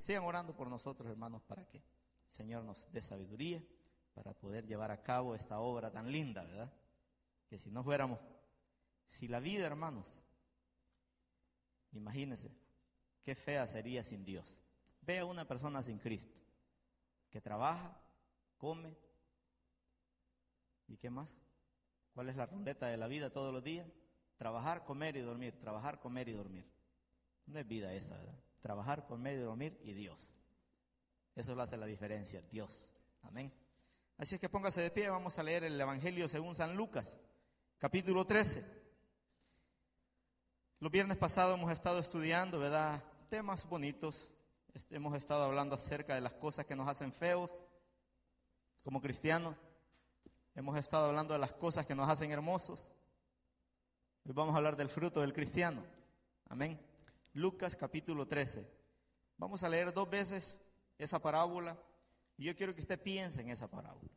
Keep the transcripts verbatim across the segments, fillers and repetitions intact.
sigan orando por nosotros, hermanos, para que el Señor nos dé sabiduría para poder llevar a cabo esta obra tan linda, ¿verdad? Que si no fuéramos, si la vida, hermanos, imagínense, qué fea sería sin Dios. Ve a una persona sin Cristo, que trabaja, come, ¿y qué más? ¿Cuál es la ruleta de la vida todos los días? Trabajar, comer y dormir, trabajar, comer y dormir. No es vida esa, ¿verdad? Trabajar, comer y dormir y Dios. Eso lo hace la diferencia, Dios. Amén. Así es que póngase de pie, vamos a leer el Evangelio según San Lucas, capítulo trece. Los viernes pasados hemos estado estudiando, ¿verdad?, temas bonitos. Hemos estado hablando acerca de las cosas que nos hacen feos como cristianos. Hemos estado hablando de las cosas que nos hacen hermosos. Hoy vamos a hablar del fruto del cristiano. Amén. Lucas capítulo trece. Vamos a leer dos veces esa parábola y yo quiero que usted piense en esa parábola.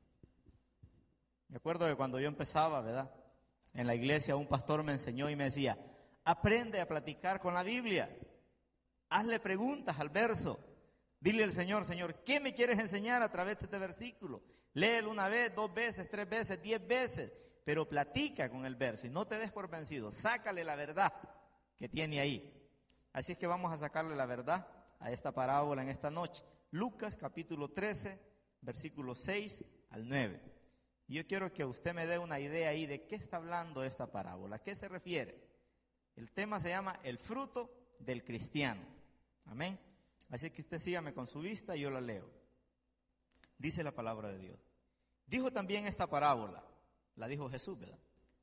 Me acuerdo que cuando yo empezaba, ¿verdad?, en la iglesia, un pastor me enseñó y me decía: aprende a platicar con la Biblia. Hazle preguntas al verso. Dile al Señor: Señor, ¿qué me quieres enseñar a través de este versículo? Léelo una vez, dos veces, tres veces, diez veces, pero platica con el verso y no te des por vencido. Sácale la verdad que tiene ahí. Así es que vamos a sacarle la verdad a esta parábola en esta noche. Lucas capítulo trece, versículos seis al nueve. Y yo quiero que usted me dé una idea ahí de qué está hablando esta parábola, ¿a qué se refiere? El tema se llama el fruto del cristiano. Amén. Así que usted sígame con su vista y yo la leo. Dice la palabra de Dios. Dijo también esta parábola, la dijo Jesús, ¿verdad?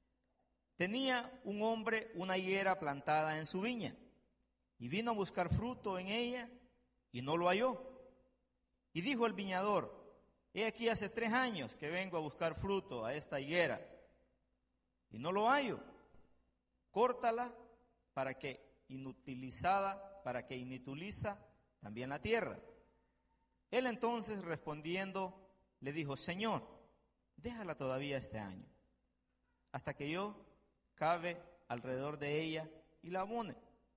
Tenía un hombre una higuera plantada en su viña y vino a buscar fruto en ella y no lo halló. Y dijo el viñador: he aquí hace tres años que vengo a buscar fruto a esta higuera y no lo hallo. Córtala para que inutilizada, para que inutiliza también la tierra. Él entonces respondiendo le dijo: Señor, déjala todavía este año, hasta que yo cabe alrededor de ella y la abone.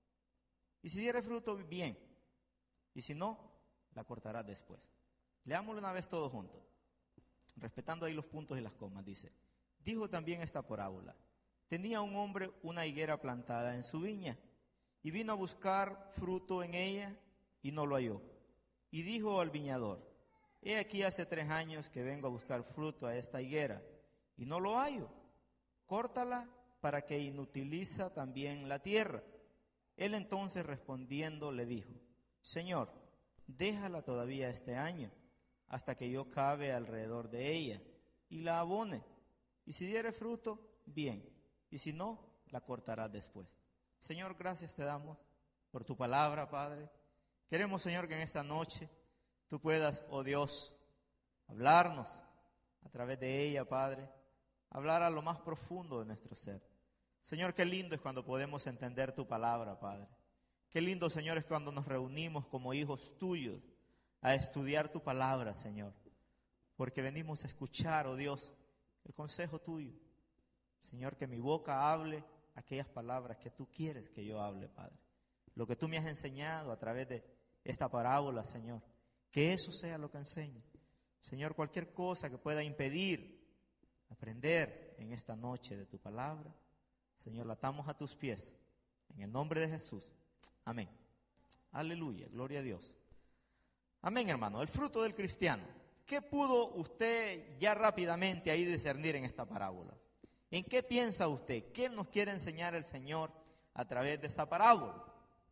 Y si diere fruto, bien, y si no, la cortarás después. Leámoslo una vez todos juntos, respetando ahí los puntos y las comas. Dice: dijo también esta parábola. Tenía un hombre una higuera plantada en su viña, y vino a buscar fruto en ella, y no lo halló. Y dijo al viñador: he aquí hace tres años que vengo a buscar fruto a esta higuera, y no lo hallo. Córtala para que inutiliza también la tierra. Él entonces respondiendo le dijo: Señor, déjala todavía este año, hasta que yo cabe alrededor de ella, y la abone. Y si diere fruto, bien, y si no, la cortarás después. Señor, gracias te damos por tu palabra, Padre. Queremos, Señor, que en esta noche tú puedas, oh Dios, hablarnos a través de ella, Padre, hablar a lo más profundo de nuestro ser. Señor, qué lindo es cuando podemos entender tu palabra, Padre. Qué lindo, Señor, es cuando nos reunimos como hijos tuyos a estudiar tu palabra, Señor, porque venimos a escuchar, oh Dios, el consejo tuyo. Señor, que mi boca hable aquellas palabras que tú quieres que yo hable, Padre. Lo que tú me has enseñado a través de esta parábola, Señor, que eso sea lo que enseñe. Señor, cualquier cosa que pueda impedir aprender en esta noche de tu palabra, Señor, la atamos a tus pies, en el nombre de Jesús. Amén. Aleluya, gloria a Dios. Amén, hermano. El fruto del cristiano. ¿Qué pudo usted ya rápidamente ahí discernir en esta parábola? ¿En qué piensa usted? ¿Qué nos quiere enseñar el Señor a través de esta parábola?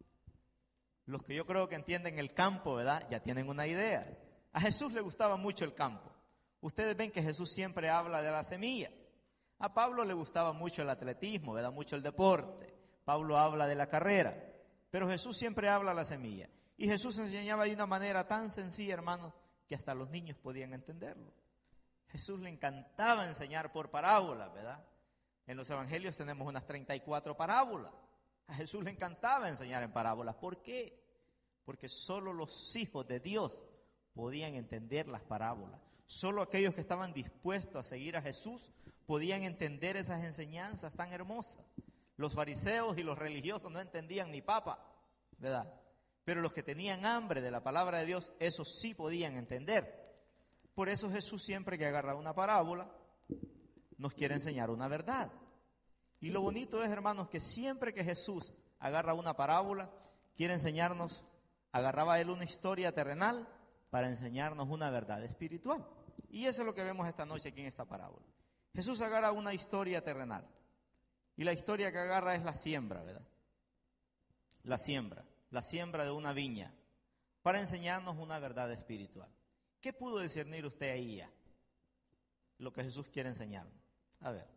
Los que yo creo que entienden el campo, ¿verdad?, ya tienen una idea. A Jesús le gustaba mucho el campo. Ustedes ven que Jesús siempre habla de la semilla. A Pablo le gustaba mucho el atletismo, ¿verdad?, mucho el deporte. Pablo habla de la carrera, pero Jesús siempre habla de la semilla. Y Jesús enseñaba de una manera tan sencilla, hermanos, que hasta los niños podían entenderlo. Jesús le encantaba enseñar por parábolas, ¿verdad? En los evangelios tenemos unas treinta y cuatro parábolas. A Jesús le encantaba enseñar en parábolas. ¿Por qué? Porque solo los hijos de Dios podían entender las parábolas. Solo aquellos que estaban dispuestos a seguir a Jesús podían entender esas enseñanzas tan hermosas. Los fariseos y los religiosos no entendían ni papa, ¿verdad? Pero los que tenían hambre de la palabra de Dios, esos sí podían entender. Por eso Jesús, siempre que agarra una parábola, nos quiere enseñar una verdad. Y lo bonito es, hermanos, que siempre que Jesús agarra una parábola, quiere enseñarnos, agarraba él una historia terrenal para enseñarnos una verdad espiritual. Y eso es lo que vemos esta noche aquí en esta parábola. Jesús agarra una historia terrenal. Y la historia que agarra es la siembra, ¿verdad? La siembra, la siembra de una viña, para enseñarnos una verdad espiritual. ¿Qué pudo discernir usted ahí ya? Lo que Jesús quiere enseñarnos. A ver.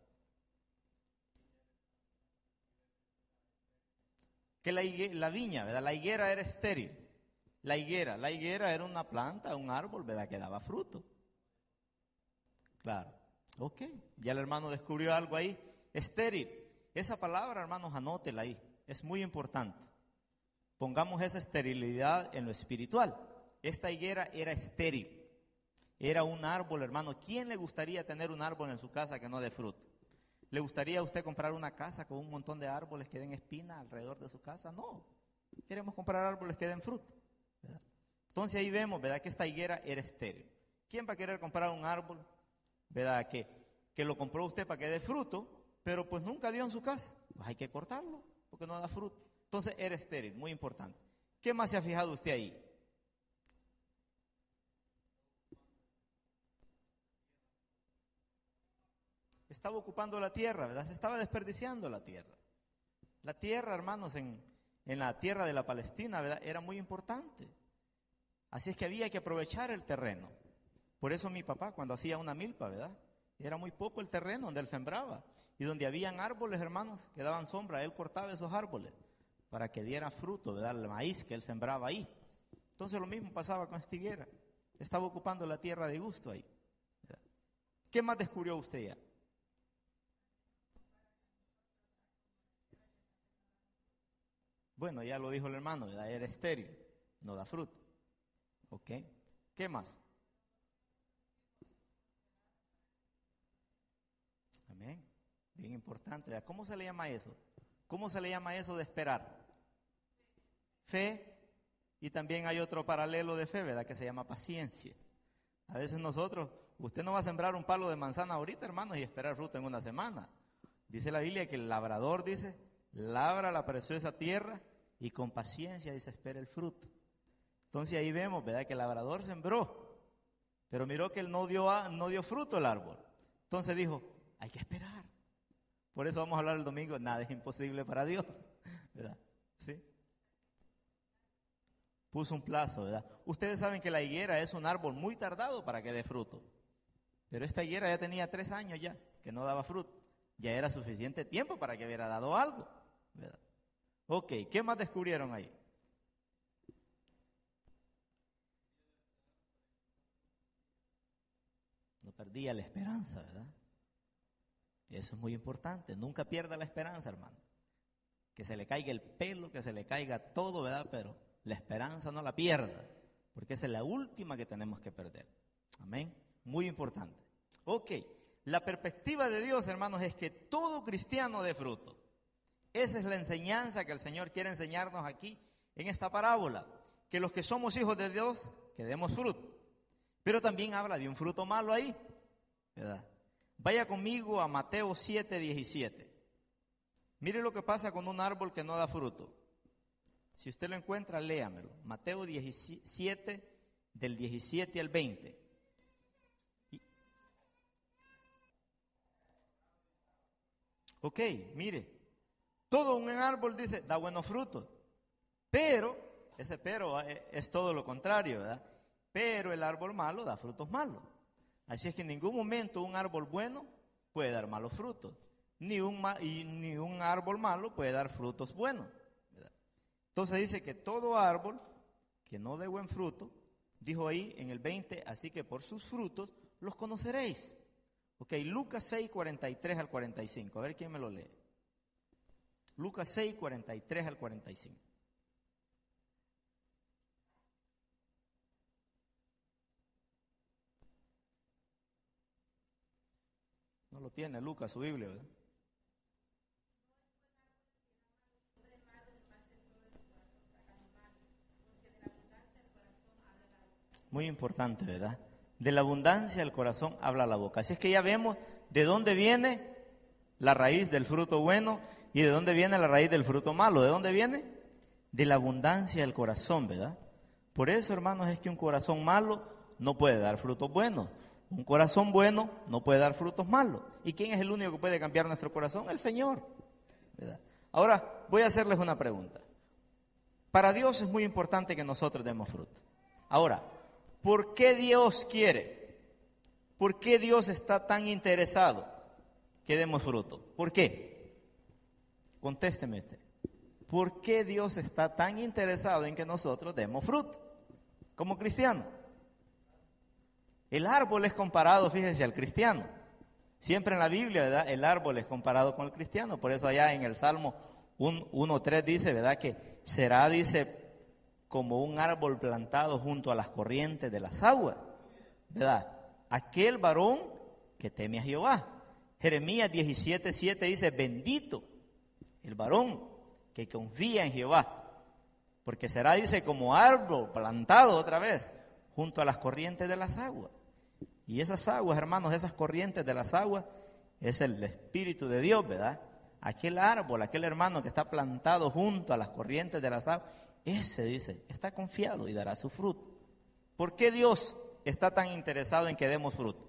Que la, higue- la viña, ¿verdad? La higuera era estéril. La higuera, la higuera era una planta, un árbol, ¿verdad? Que daba fruto. Claro. Ok. Ya el hermano descubrió algo ahí. Estéril. Esa palabra, hermanos, anótela ahí. Es muy importante. Pongamos esa esterilidad en lo espiritual. Esta higuera era estéril. Era un árbol, hermano. ¿Quién le gustaría tener un árbol en su casa que no dé fruto? ¿Le gustaría a usted comprar una casa con un montón de árboles que den espina alrededor de su casa? No. Queremos comprar árboles que den fruto, ¿verdad? Entonces ahí vemos, ¿verdad?, que esta higuera era estéril. ¿Quién va a querer comprar un árbol, ¿verdad?, que, que lo compró usted para que dé fruto, pero pues nunca dio en su casa? Pues hay que cortarlo, porque no da fruto. Entonces era estéril, muy importante. ¿Qué más se ha fijado usted ahí? Estaba ocupando la tierra, ¿verdad? Se estaba desperdiciando la tierra. La tierra, hermanos, en, en la tierra de la Palestina, ¿verdad?, era muy importante. Así es que había que aprovechar el terreno. Por eso mi papá, cuando hacía una milpa, ¿verdad?, era muy poco el terreno donde él sembraba. Y donde habían árboles, hermanos, que daban sombra, él cortaba esos árboles para que diera fruto, ¿verdad?, el maíz que él sembraba ahí. Entonces lo mismo pasaba con esta higuera. Estaba ocupando la tierra de gusto ahí, ¿verdad? ¿Qué más descubrió usted ya? Bueno, ya lo dijo el hermano, ¿verdad? Era estéril, no da fruto. ¿Ok? ¿Qué más? Amén. Bien importante, ¿verdad? ¿Cómo se le llama eso? ¿Cómo se le llama eso de esperar? Fe. Y también hay otro paralelo de fe, ¿verdad?, que se llama paciencia. A veces nosotros, usted no va a sembrar un palo de manzana ahorita, hermanos, y esperar fruto en una semana. Dice la Biblia que el labrador, dice, labra la preciosa tierra y con paciencia, dice, espera el fruto. Entonces ahí vemos, ¿verdad?, que el labrador sembró, pero miró que él no dio, a- no dio fruto el árbol. Entonces dijo, hay que esperar. Por eso vamos a hablar el domingo, nada es imposible para Dios, ¿verdad? ¿Sí? Puso un plazo, ¿verdad? Ustedes saben que la higuera es un árbol muy tardado para que dé fruto. Pero esta higuera ya tenía tres años ya, que no daba fruto. Ya era suficiente tiempo para que hubiera dado algo, ¿verdad? Ok, ¿qué más descubrieron ahí? No perdía la esperanza, ¿verdad? Eso es muy importante. Nunca pierda la esperanza, hermano. Que se le caiga el pelo, que se le caiga todo, ¿verdad? Pero la esperanza no la pierda, porque esa es la última que tenemos que perder. Amén. Muy importante. Ok, la perspectiva de Dios, hermanos, es que todo cristiano dé fruto. Esa es la enseñanza que el Señor quiere enseñarnos aquí en esta parábola. Que los que somos hijos de Dios, que demos fruto. Pero también habla de un fruto malo ahí, ¿verdad? Vaya conmigo a Mateo siete, diecisiete. Mire lo que pasa con un árbol que no da fruto. Si usted lo encuentra, léamelo. Mateo diecisiete, del diecisiete al veinte. Y- ok, mire. Todo un árbol, dice, da buenos frutos. Pero, ese pero eh, es todo lo contrario, ¿verdad? Pero el árbol malo da frutos malos. Así es que en ningún momento un árbol bueno puede dar malos frutos. Ni un, ma- y ni un árbol malo puede dar frutos buenos, ¿verdad? Entonces dice que todo árbol que no dé buen fruto, dijo ahí en el veinte, así que por sus frutos los conoceréis. Ok, Lucas seis, cuarenta y tres al cuarenta y cinco. A ver quién me lo lee. Lucas seis, cuarenta y tres al cuarenta y cinco. No lo tiene Lucas, su Biblia, ¿verdad? Muy importante, ¿verdad? De la abundancia del corazón habla la boca. Así es que ya vemos de dónde viene la raíz del fruto bueno y de dónde viene la raíz del fruto malo. ¿De dónde viene? De la abundancia del corazón, ¿verdad? Por eso, hermanos, es que un corazón malo no puede dar frutos buenos. Un corazón bueno no puede dar frutos malos. ¿Y quién es el único que puede cambiar nuestro corazón? El Señor, ¿verdad? Ahora, voy a hacerles una pregunta. Para Dios es muy importante que nosotros demos fruto. Ahora, ¿por qué Dios quiere? ¿Por qué Dios está tan interesado que demos fruto? ¿Por qué? Contésteme usted. ¿Por qué Dios está tan interesado en que nosotros demos fruto como cristianos? El árbol es comparado, fíjense, al cristiano. Siempre en la Biblia, ¿verdad? El árbol es comparado con el cristiano. Por eso allá en el Salmo uno tres dice, ¿verdad? Que será, dice, como un árbol plantado junto a las corrientes de las aguas, ¿verdad? Aquel varón que teme a Jehová. Jeremías diecisiete siete dice, bendito el varón que confía en Jehová, porque será, dice, como árbol plantado otra vez junto a las corrientes de las aguas. Y esas aguas, hermanos, esas corrientes de las aguas, es el Espíritu de Dios, ¿verdad? Aquel árbol, aquel hermano que está plantado junto a las corrientes de las aguas, ese, dice, está confiado y dará su fruto. ¿Por qué Dios está tan interesado en que demos fruto?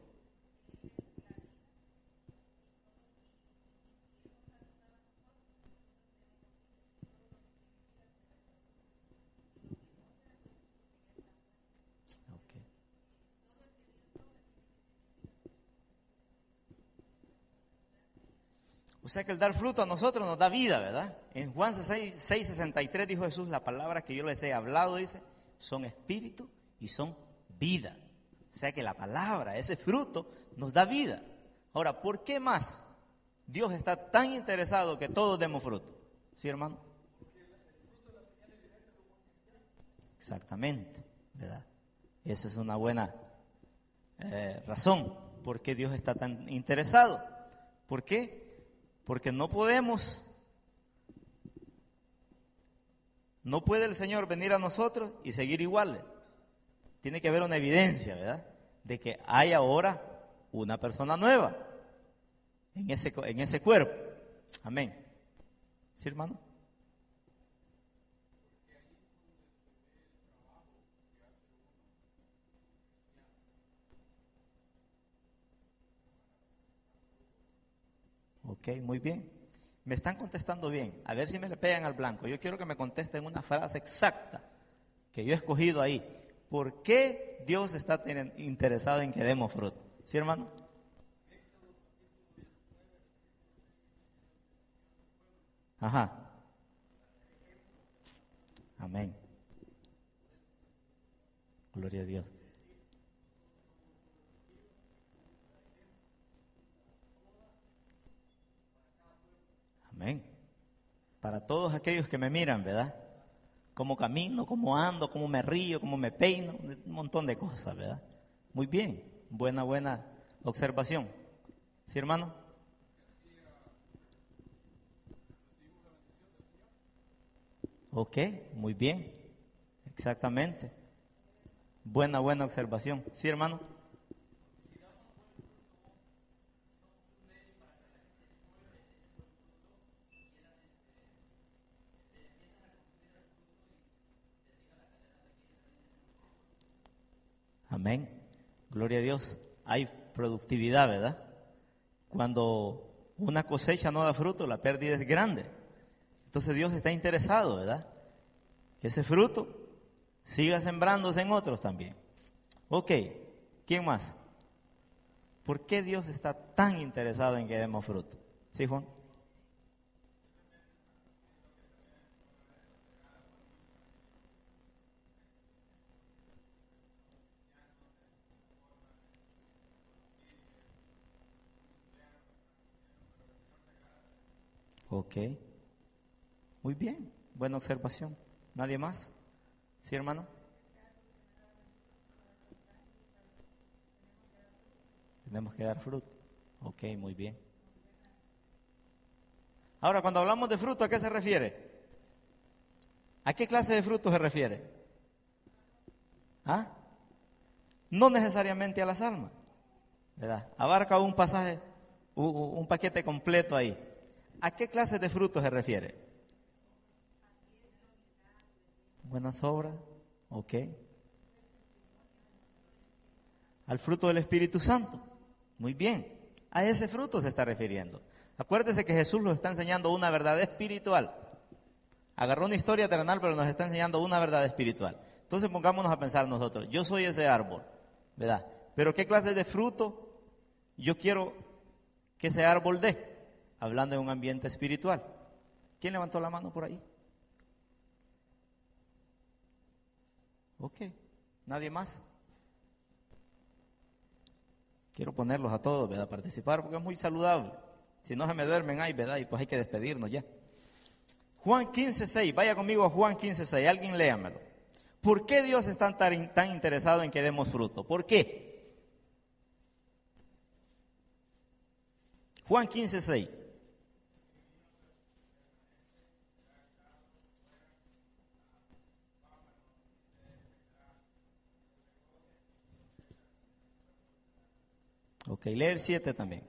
O sea que el dar fruto a nosotros nos da vida, ¿verdad? En Juan seis sesenta y tres dijo Jesús, la palabra que yo les he hablado, dice, son espíritu y son vida. O sea que la palabra, ese fruto, nos da vida. Ahora, ¿por qué más Dios está tan interesado que todos demos fruto? ¿Sí, hermano? Exactamente, ¿verdad? Esa es una buena eh, razón. ¿Por qué Dios está tan interesado? ¿Por qué? Porque no podemos, no puede el Señor venir a nosotros y seguir iguales. Tiene que haber una evidencia, ¿verdad? De que hay ahora una persona nueva en ese, en ese cuerpo. Amén. ¿Sí, hermano? Ok, muy bien. Me están contestando bien. A ver si me le pegan al blanco. Yo quiero que me contesten una frase exacta que yo he escogido ahí. ¿Por qué Dios está interesado en que demos fruto? ¿Sí, hermano? Ajá. Amén. Gloria a Dios. Amén. Para todos aquellos que me miran, ¿verdad? Cómo camino, cómo ando, cómo me río, cómo me peino, un montón de cosas, ¿verdad? Muy bien, buena, buena observación. ¿Sí, hermano? Ok, muy bien, exactamente. Buena, buena observación. ¿Sí, hermano? Amén. Gloria a Dios. Hay productividad, ¿verdad? Cuando una cosecha no da fruto, la pérdida es grande. Entonces Dios está interesado, ¿verdad? Que ese fruto siga sembrándose en otros también. Ok, ¿quién más? ¿Por qué Dios está tan interesado en que demos fruto? ¿Sí, Juan? Ok. Muy bien, buena observación. ¿Nadie más? ¿Sí, hermano? Tenemos que dar fruto. Ok, muy bien. Ahora, cuando hablamos de fruto, ¿a qué se refiere? ¿A qué clase de fruto se refiere? ¿Ah? no necesariamente a las almas, ¿verdad? Abarca un pasaje, un, un paquete completo ahí. ¿A qué clase de frutos se refiere? Buenas obras, ok. Al fruto del Espíritu Santo, muy bien. A ese fruto se está refiriendo. Acuérdese que Jesús nos está enseñando una verdad espiritual. Agarró una historia terrenal, pero nos está enseñando una verdad espiritual. Entonces pongámonos a pensar nosotros, yo soy ese árbol, ¿verdad? Pero ¿qué clase de fruto yo quiero que ese árbol dé? Hablando de un ambiente espiritual. ¿Quién levantó la mano por ahí? Ok, ¿nadie más? Quiero ponerlos a todos, ¿verdad? Participar porque es muy saludable. Si no se me duermen ahí, ¿verdad? Y pues hay que despedirnos ya. Juan quince seis, vaya conmigo a Juan quince seis, alguien léamelo. ¿Por qué Dios está tan, tan interesado en que demos fruto? ¿Por qué? Juan quince seis. Ok, lee el siete también.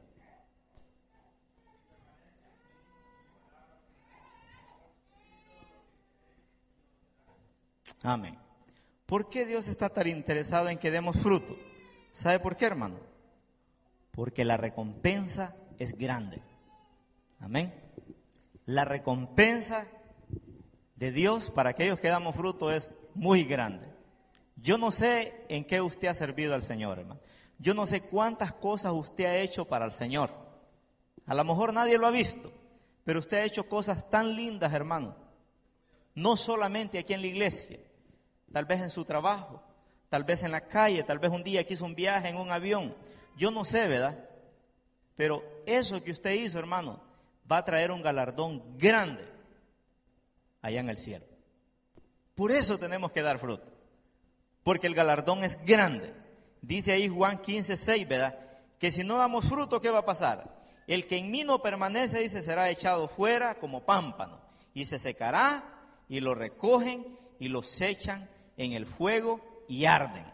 Amén. ¿Por qué Dios está tan interesado en que demos fruto? ¿Sabe por qué, hermano? Porque la recompensa es grande. Amén. La recompensa de Dios para aquellos que damos fruto es muy grande. Yo no sé en qué usted ha servido al Señor, hermano. Yo no sé cuántas cosas usted ha hecho para el Señor. A lo mejor nadie lo ha visto, pero usted ha hecho cosas tan lindas, hermano. No solamente aquí en la iglesia, tal vez en su trabajo, tal vez en la calle, tal vez un día que hizo un viaje en un avión. Yo no sé, ¿verdad? Pero eso que usted hizo, hermano, va a traer un galardón grande allá en el cielo. Por eso tenemos que dar fruto, porque el galardón es grande. Dice ahí Juan quince seis, ¿verdad? Que si no damos fruto, ¿qué va a pasar? El que en mí no permanece, dice, será echado fuera como pámpano, y se secará, y lo recogen, y los echan en el fuego, y arden.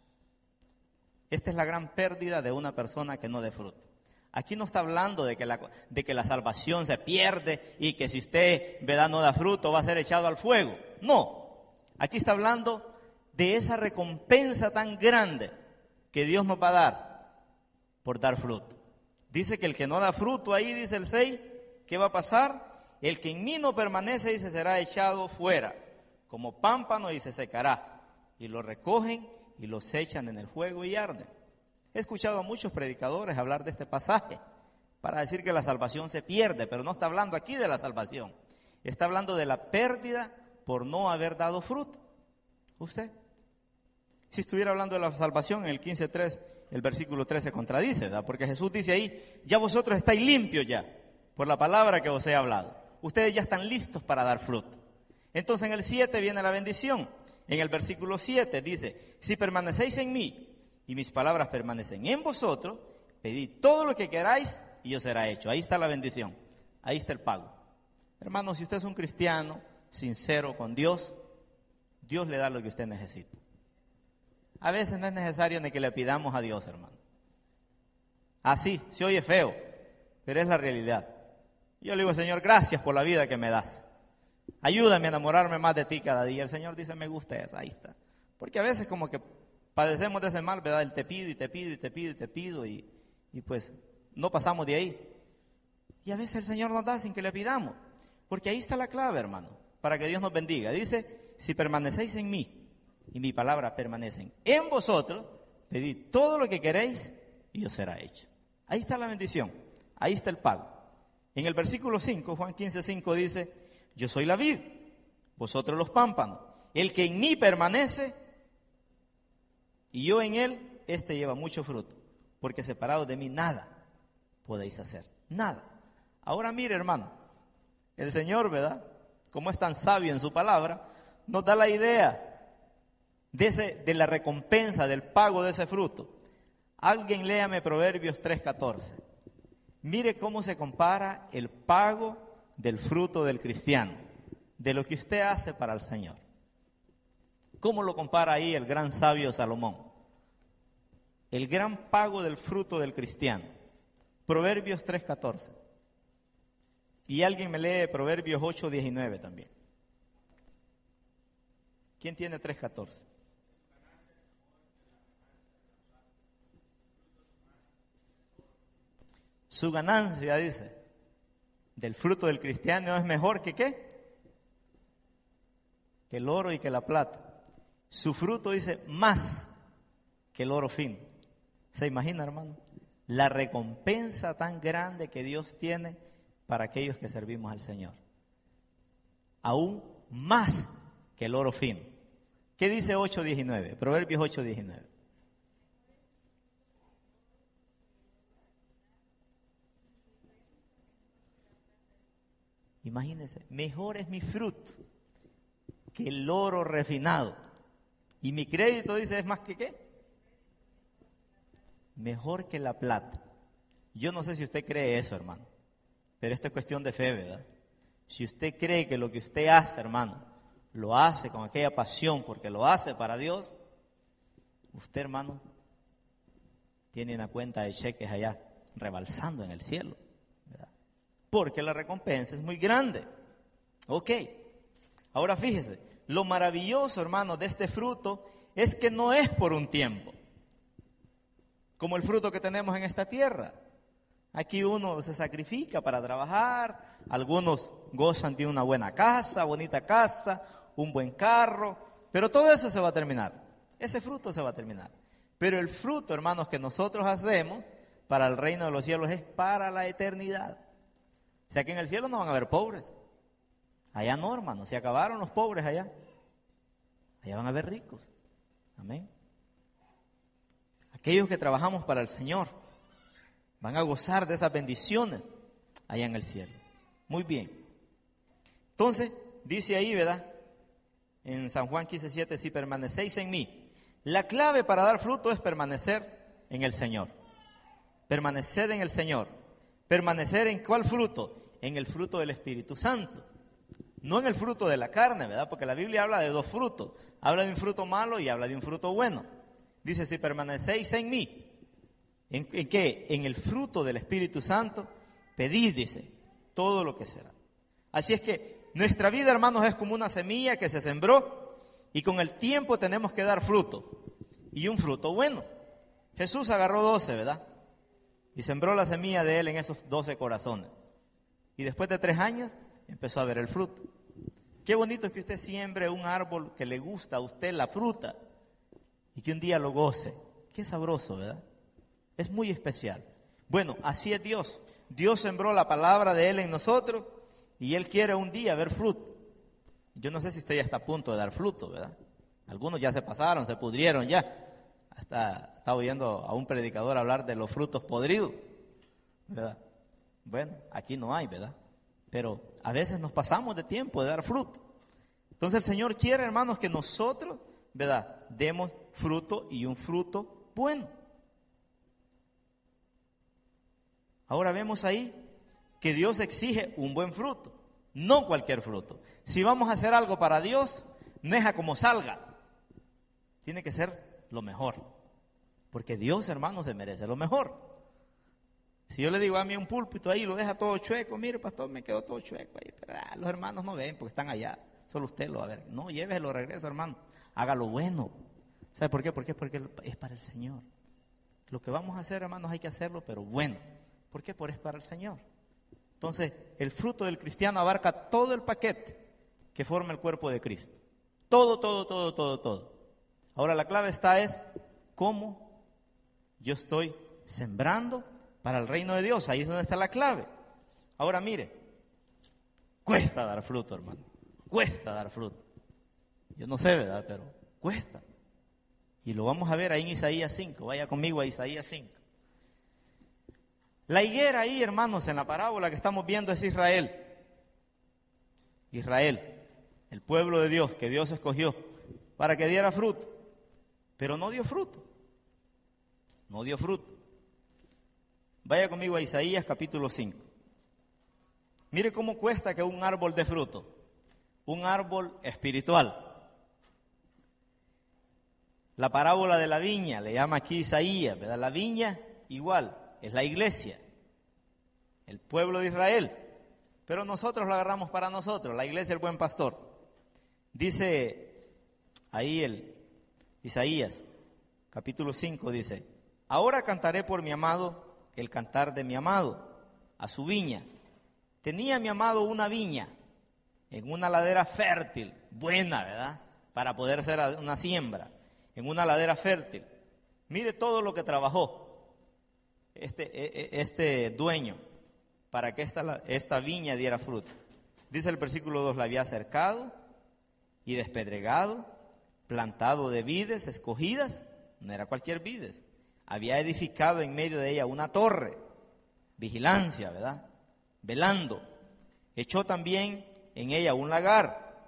Esta es la gran pérdida de una persona que no dé fruto. Aquí no está hablando de que la, de que la salvación se pierde, y que si usted, ¿verdad?, no da fruto, va a ser echado al fuego. No, aquí está hablando de esa recompensa tan grande que Dios nos va a dar por dar fruto. Dice que el que no da fruto ahí, dice el seis, ¿qué va a pasar? El que en mí no permanece, dice, será echado fuera, como pámpano, y se secará. Y lo recogen y los echan en el fuego y arden. He escuchado a muchos predicadores hablar de este pasaje para decir que la salvación se pierde, pero no está hablando aquí de la salvación. Está hablando de la pérdida por no haber dado fruto. ¿Usted? Si estuviera hablando de la salvación, en el quince tres, el versículo tres se contradice, ¿verdad? Porque Jesús dice ahí, ya vosotros estáis limpios ya, por la palabra que os he hablado. Ustedes ya están listos para dar fruto. Entonces en el siete viene la bendición. En el versículo siete dice, si permanecéis en mí y mis palabras permanecen en vosotros, pedid todo lo que queráis y os será hecho. Ahí está la bendición, ahí está el pago. Hermano, si usted es un cristiano sincero con Dios, Dios le da lo que usted necesita. A veces no es necesario ni que le pidamos a Dios, hermano. Así, se oye feo, pero es la realidad. Yo le digo, Señor, gracias por la vida que me das. Ayúdame a enamorarme más de ti cada día. El Señor dice, me gusta esa, ahí está. Porque a veces como que padecemos de ese mal, ¿verdad? El te pido y te pido y te pido y te pido y, y pues no pasamos de ahí. Y a veces el Señor nos da sin que le pidamos. Porque ahí está la clave, hermano, para que Dios nos bendiga. Dice, si permanecéis en mí y mi palabra permanecen en vosotros, pedid todo lo que queréis y os será hecho. Ahí está la bendición, ahí está el pago. En el versículo cinco, Juan quince cinco dice, yo soy la vid, vosotros los pámpanos. El que en mí permanece y yo en él, este lleva mucho fruto, porque separados de mí nada podéis hacer, nada. Ahora mire, hermano, el Señor, ¿verdad?, como es tan sabio en su palabra, nos da la idea de, ese, de la recompensa, del pago de ese fruto. Alguien léame Proverbios tres catorce. Mire cómo se compara el pago del fruto del cristiano, de lo que usted hace para el Señor. ¿Cómo lo compara ahí el gran sabio Salomón? el gran pago del fruto del cristiano. Proverbios tres catorce. Y alguien me lee Proverbios ocho diecinueve también. ¿Quién tiene tres catorce? Su ganancia, dice, del fruto del cristiano es mejor que ¿qué? Que el oro y que la plata. Su fruto, dice, más que el oro fino. ¿Se imagina, hermano? La recompensa tan grande que Dios tiene para aquellos que servimos al Señor. Aún más que el oro fino. ¿Qué dice ocho diecinueve? Proverbios ocho diecinueve. Imagínense, mejor es mi fruto que el oro refinado. Y mi crédito, dice, es más que ¿qué? Mejor que la plata. Yo no sé si usted cree eso, hermano, pero esto es cuestión de fe, ¿verdad? Si usted cree que lo que usted hace, hermano, lo hace con aquella pasión porque lo hace para Dios, usted, hermano, tiene una cuenta de cheques allá rebalsando en el cielo, ¿verdad? Porque la recompensa es muy grande. Ok, ahora fíjese, lo maravilloso, hermano, de este fruto es que no es por un tiempo, como el fruto que tenemos en esta tierra. Aquí uno se sacrifica para trabajar, algunos gozan de una buena casa, bonita casa, un buen carro, pero todo eso se va a terminar, ese fruto se va a terminar. Pero el fruto, hermanos, que nosotros hacemos para el reino de los cielos es para la eternidad. O sea que en el cielo no van a haber pobres. Allá no, hermanos, se acabaron los pobres allá. Allá van a haber ricos. Amén. Aquellos que trabajamos para el Señor van a gozar de esas bendiciones allá en el cielo. Muy bien. Entonces, dice ahí, ¿verdad? En San Juan quince siete, si permanecéis en mí. La clave para dar fruto es permanecer en el Señor. Permanecer en el Señor. ¿Permanecer en cuál fruto? En el fruto del Espíritu Santo. No en el fruto de la carne, ¿verdad? Porque la Biblia habla de dos frutos. Habla de un fruto malo y habla de un fruto bueno. Dice, si permanecéis en mí. ¿En, en qué? En el fruto del Espíritu Santo. Pedid, dice, todo lo que será. Así es que nuestra vida, hermanos, es como una semilla que se sembró y con el tiempo tenemos que dar fruto. Y un fruto bueno. Jesús agarró doce, ¿verdad? Y sembró la semilla de él en esos doce corazones. Y después de tres años empezó a ver el fruto. Qué bonito es que usted siembre un árbol que le gusta a usted la fruta y que un día lo goce. Qué sabroso, ¿verdad? Es muy especial. Bueno, así es Dios. Dios sembró la palabra de Él en nosotros y Él quiere un día ver fruto. Yo no sé si usted ya está a punto de dar fruto, ¿verdad? Algunos ya se pasaron, se pudrieron ya. Hasta estaba oyendo a un predicador hablar de los frutos podridos, ¿verdad? Bueno, aquí no hay, ¿verdad? Pero a veces nos pasamos de tiempo de dar fruto. Entonces el Señor quiere, hermanos, que nosotros, ¿verdad?, demos fruto y un fruto bueno. Ahora vemos ahí que Dios exige un buen fruto, no cualquier fruto. Si vamos a hacer algo para Dios, no es a como salga. Tiene que ser lo mejor. Porque Dios, hermanos, se merece lo mejor. Si yo le digo a mí un púlpito ahí, lo deja todo chueco, mire, pastor, me quedó todo chueco ahí, pero ah, los hermanos no ven porque están allá, solo usted lo va a ver. No, lléveselo, regresa, hermano, hágalo bueno. ¿Sabe por qué? Porque, porque es para el Señor. Lo que vamos a hacer, hermanos, hay que hacerlo, pero bueno. ¿Por qué? Porque es para el Señor. Entonces, el fruto del cristiano abarca todo el paquete que forma el cuerpo de Cristo. Todo, todo, todo, todo, todo. Ahora la clave está es cómo yo estoy sembrando para el reino de Dios. Ahí es donde está la clave. Ahora mire, cuesta dar fruto, hermano. Cuesta dar fruto. Yo no sé, ¿verdad? Pero cuesta. Y lo vamos a ver ahí en Isaías cinco. Vaya conmigo a Isaías cinco. La higuera ahí, hermanos, en la parábola que estamos viendo es Israel. Israel, el pueblo de Dios que Dios escogió para que diera fruto. Pero no dio fruto. No dio fruto. Vaya conmigo a Isaías capítulo cinco. Mire cómo cuesta que un árbol dé fruto. Un árbol espiritual. La parábola de la viña, le llama aquí Isaías, ¿verdad? La viña igual, es la iglesia, el pueblo de Israel. Pero nosotros lo agarramos para nosotros, la iglesia, el buen pastor. Dice ahí el Isaías, capítulo cinco, dice: ahora cantaré por mi amado el cantar de mi amado, a su viña. Tenía mi amado una viña en una ladera fértil, buena, ¿verdad? Para poder ser una siembra, en una ladera fértil. Mire todo lo que trabajó este, este dueño para que esta, esta viña diera fruto. Dice el versículo dos: la había cercado y despedregado, plantado de vides escogidas, no era cualquier vides. Había edificado en medio de ella una torre, vigilancia, ¿verdad? Velando. Echó también en ella un lagar,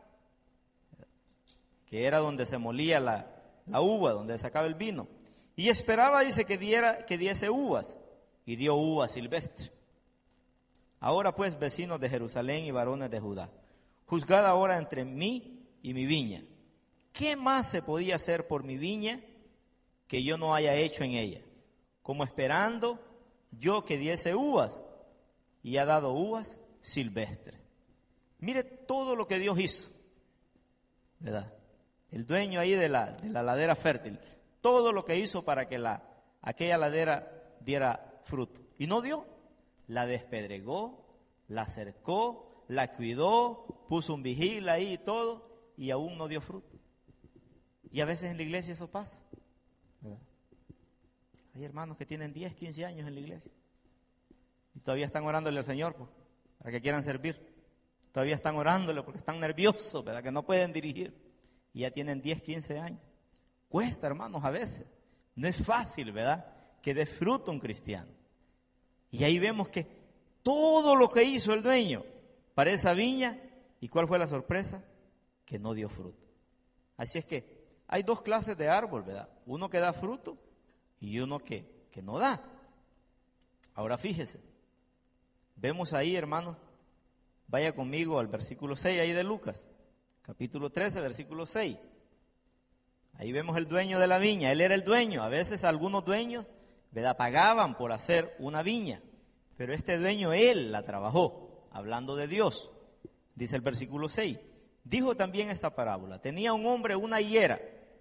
que era donde se molía la, la uva, donde se sacaba el vino. Y esperaba, dice, que diera, que diese uvas, y dio uvas silvestres. Ahora pues, vecinos de Jerusalén y varones de Judá, juzgad ahora entre mí y mi viña. ¿Qué más se podía hacer por mi viña que yo no haya hecho en ella? Como esperando yo que diese uvas, y ha dado uvas silvestres. Mire todo lo que Dios hizo, ¿verdad? El dueño ahí de la, de la ladera fértil, todo lo que hizo para que la, aquella ladera diera fruto. Y no dio, la despedregó, la cercó, la cuidó, puso un vigil ahí y todo, y aún no dio fruto. Y a veces en la iglesia eso pasa, ¿verdad? Hay hermanos que tienen diez, quince años en la iglesia y todavía están orándole al Señor, pues, para que quieran servir. Todavía están orándole porque están nerviosos, ¿verdad? Que no pueden dirigir. Y ya tienen diez, quince años. Cuesta, hermanos, a veces. No es fácil, ¿verdad? Que dé fruto un cristiano. Y ahí vemos que todo lo que hizo el dueño para esa viña, ¿y cuál fue la sorpresa? Que no dio fruto. Así es que hay dos clases de árbol, ¿verdad? Uno que da fruto y uno que, que no da. Ahora fíjese, vemos ahí, hermanos, vaya conmigo al versículo seis ahí de Lucas, capítulo trece, versículo seis. Ahí vemos el dueño de la viña, él era el dueño. A veces algunos dueños, ¿verdad?, pagaban por hacer una viña, pero este dueño, él la trabajó, hablando de Dios. Dice el versículo seis, dijo también esta parábola: tenía un hombre una higuera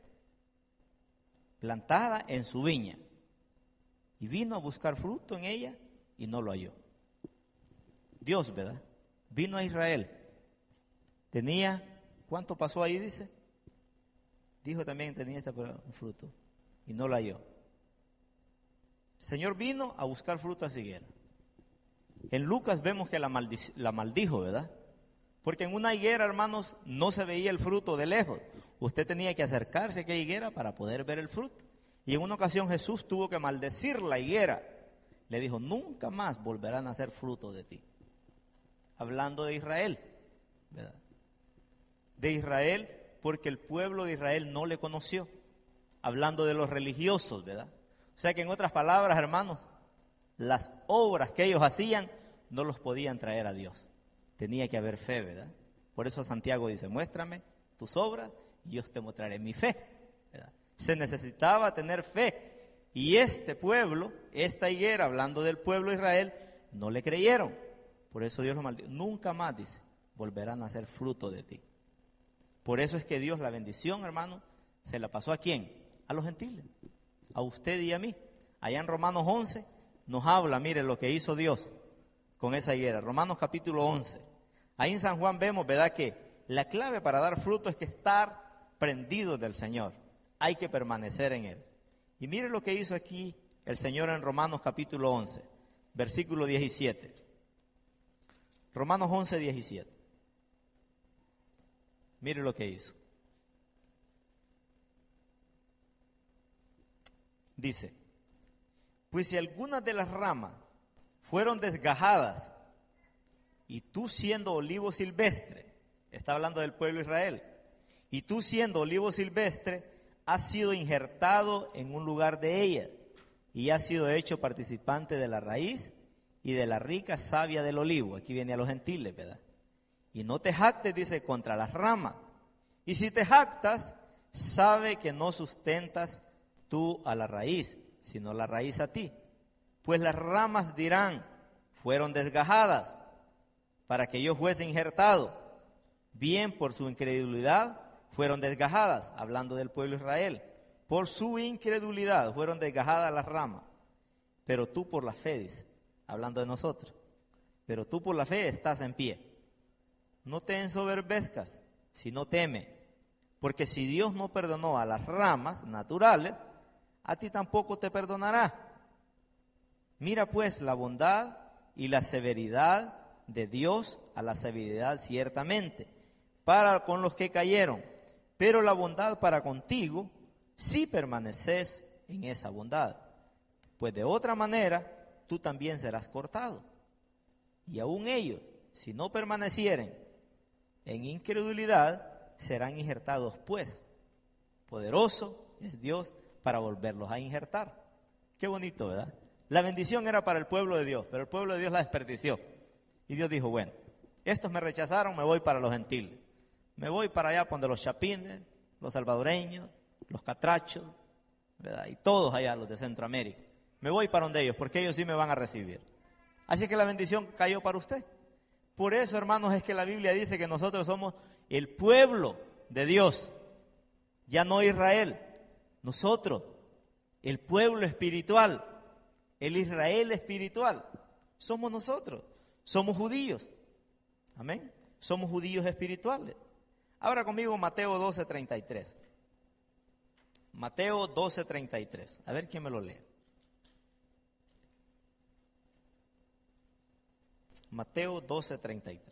plantada en su viña, y vino a buscar fruto en ella y no lo halló. Dios, ¿verdad?, vino a Israel. Tenía, ¿cuánto pasó ahí? Dice, dijo también tenía este fruto y no lo halló. El Señor vino a buscar fruto a esa higuera. En Lucas vemos que la, maldi- la maldijo, ¿verdad? Porque en una higuera, hermanos, no se veía el fruto de lejos. Usted tenía que acercarse a aquella higuera para poder ver el fruto. Y en una ocasión Jesús tuvo que maldecir la higuera. Le dijo: nunca más volverán a hacer fruto de ti. Hablando de Israel, ¿verdad? De Israel, porque el pueblo de Israel no le conoció. Hablando de los religiosos, ¿verdad? O sea que, en otras palabras, hermanos, las obras que ellos hacían no los podían traer a Dios. Tenía que haber fe, ¿verdad? Por eso Santiago dice: muéstrame tus obras y yo te mostraré mi fe, ¿verdad? Se necesitaba tener fe. Y este pueblo, esta higuera, hablando del pueblo de Israel, no le creyeron. Por eso Dios lo maldijo. Nunca más, dice, volverán a hacer fruto de ti. Por eso es que Dios, la bendición, hermano, se la pasó ¿a quién? A los gentiles, a usted y a mí. Allá en Romanos once nos habla, mire lo que hizo Dios con esa higuera. Romanos capítulo once. Ahí en San Juan vemos, ¿verdad?, que la clave para dar fruto es que estar prendidos del Señor. Hay que permanecer en Él. Y mire lo que hizo aquí el Señor en Romanos capítulo once, versículo diecisiete. Romanos once, diecisiete. Mire lo que hizo. Dice: pues si algunas de las ramas fueron desgajadas, y tú siendo olivo silvestre, está hablando del pueblo de Israel, y tú siendo olivo silvestre, has sido injertado en un lugar de ella, y has sido hecho participante de la raíz y de la rica savia del olivo. Aquí viene a los gentiles, ¿verdad? Y no te jactes, dice, contra las ramas. Y si te jactas, sabe que no sustentas tú a la raíz, sino la raíz a ti. Pues las ramas dirán, fueron desgajadas, para que yo fuese injertado. Bien, por su incredulidad fueron desgajadas, hablando del pueblo de Israel. Por su incredulidad fueron desgajadas las ramas. Pero tú por la fe, dice, hablando de nosotros. Pero tú por la fe estás en pie. No te ensoberbezcas, sino teme. Porque si Dios no perdonó a las ramas naturales, a ti tampoco te perdonará. Mira pues la bondad y la severidad de Dios a la severidad ciertamente, para con los que cayeron, pero la bondad para contigo, si permaneces en esa bondad. Pues de otra manera, tú también serás cortado. Y aun ellos, si no permanecieren en incredulidad, serán injertados, pues poderoso es Dios para volverlos a injertar. Qué bonito, ¿verdad? La bendición era para el pueblo de Dios, pero el pueblo de Dios la desperdició. Y Dios dijo, bueno, estos me rechazaron, me voy para los gentiles. Me voy para allá donde los chapines, los salvadoreños, los catrachos, ¿verdad? Y todos allá, los de Centroamérica. Me voy para donde ellos, porque ellos sí me van a recibir. Así que la bendición cayó para usted. Por eso, hermanos, es que la Biblia dice que nosotros somos el pueblo de Dios, ya no Israel. Nosotros, el pueblo espiritual, el Israel espiritual, somos nosotros. Somos judíos. Amén. Somos judíos espirituales. Ahora conmigo Mateo doce, treinta y tres. Mateo doce, treinta y tres. A ver quién me lo lee. Mateo doce, treinta y tres.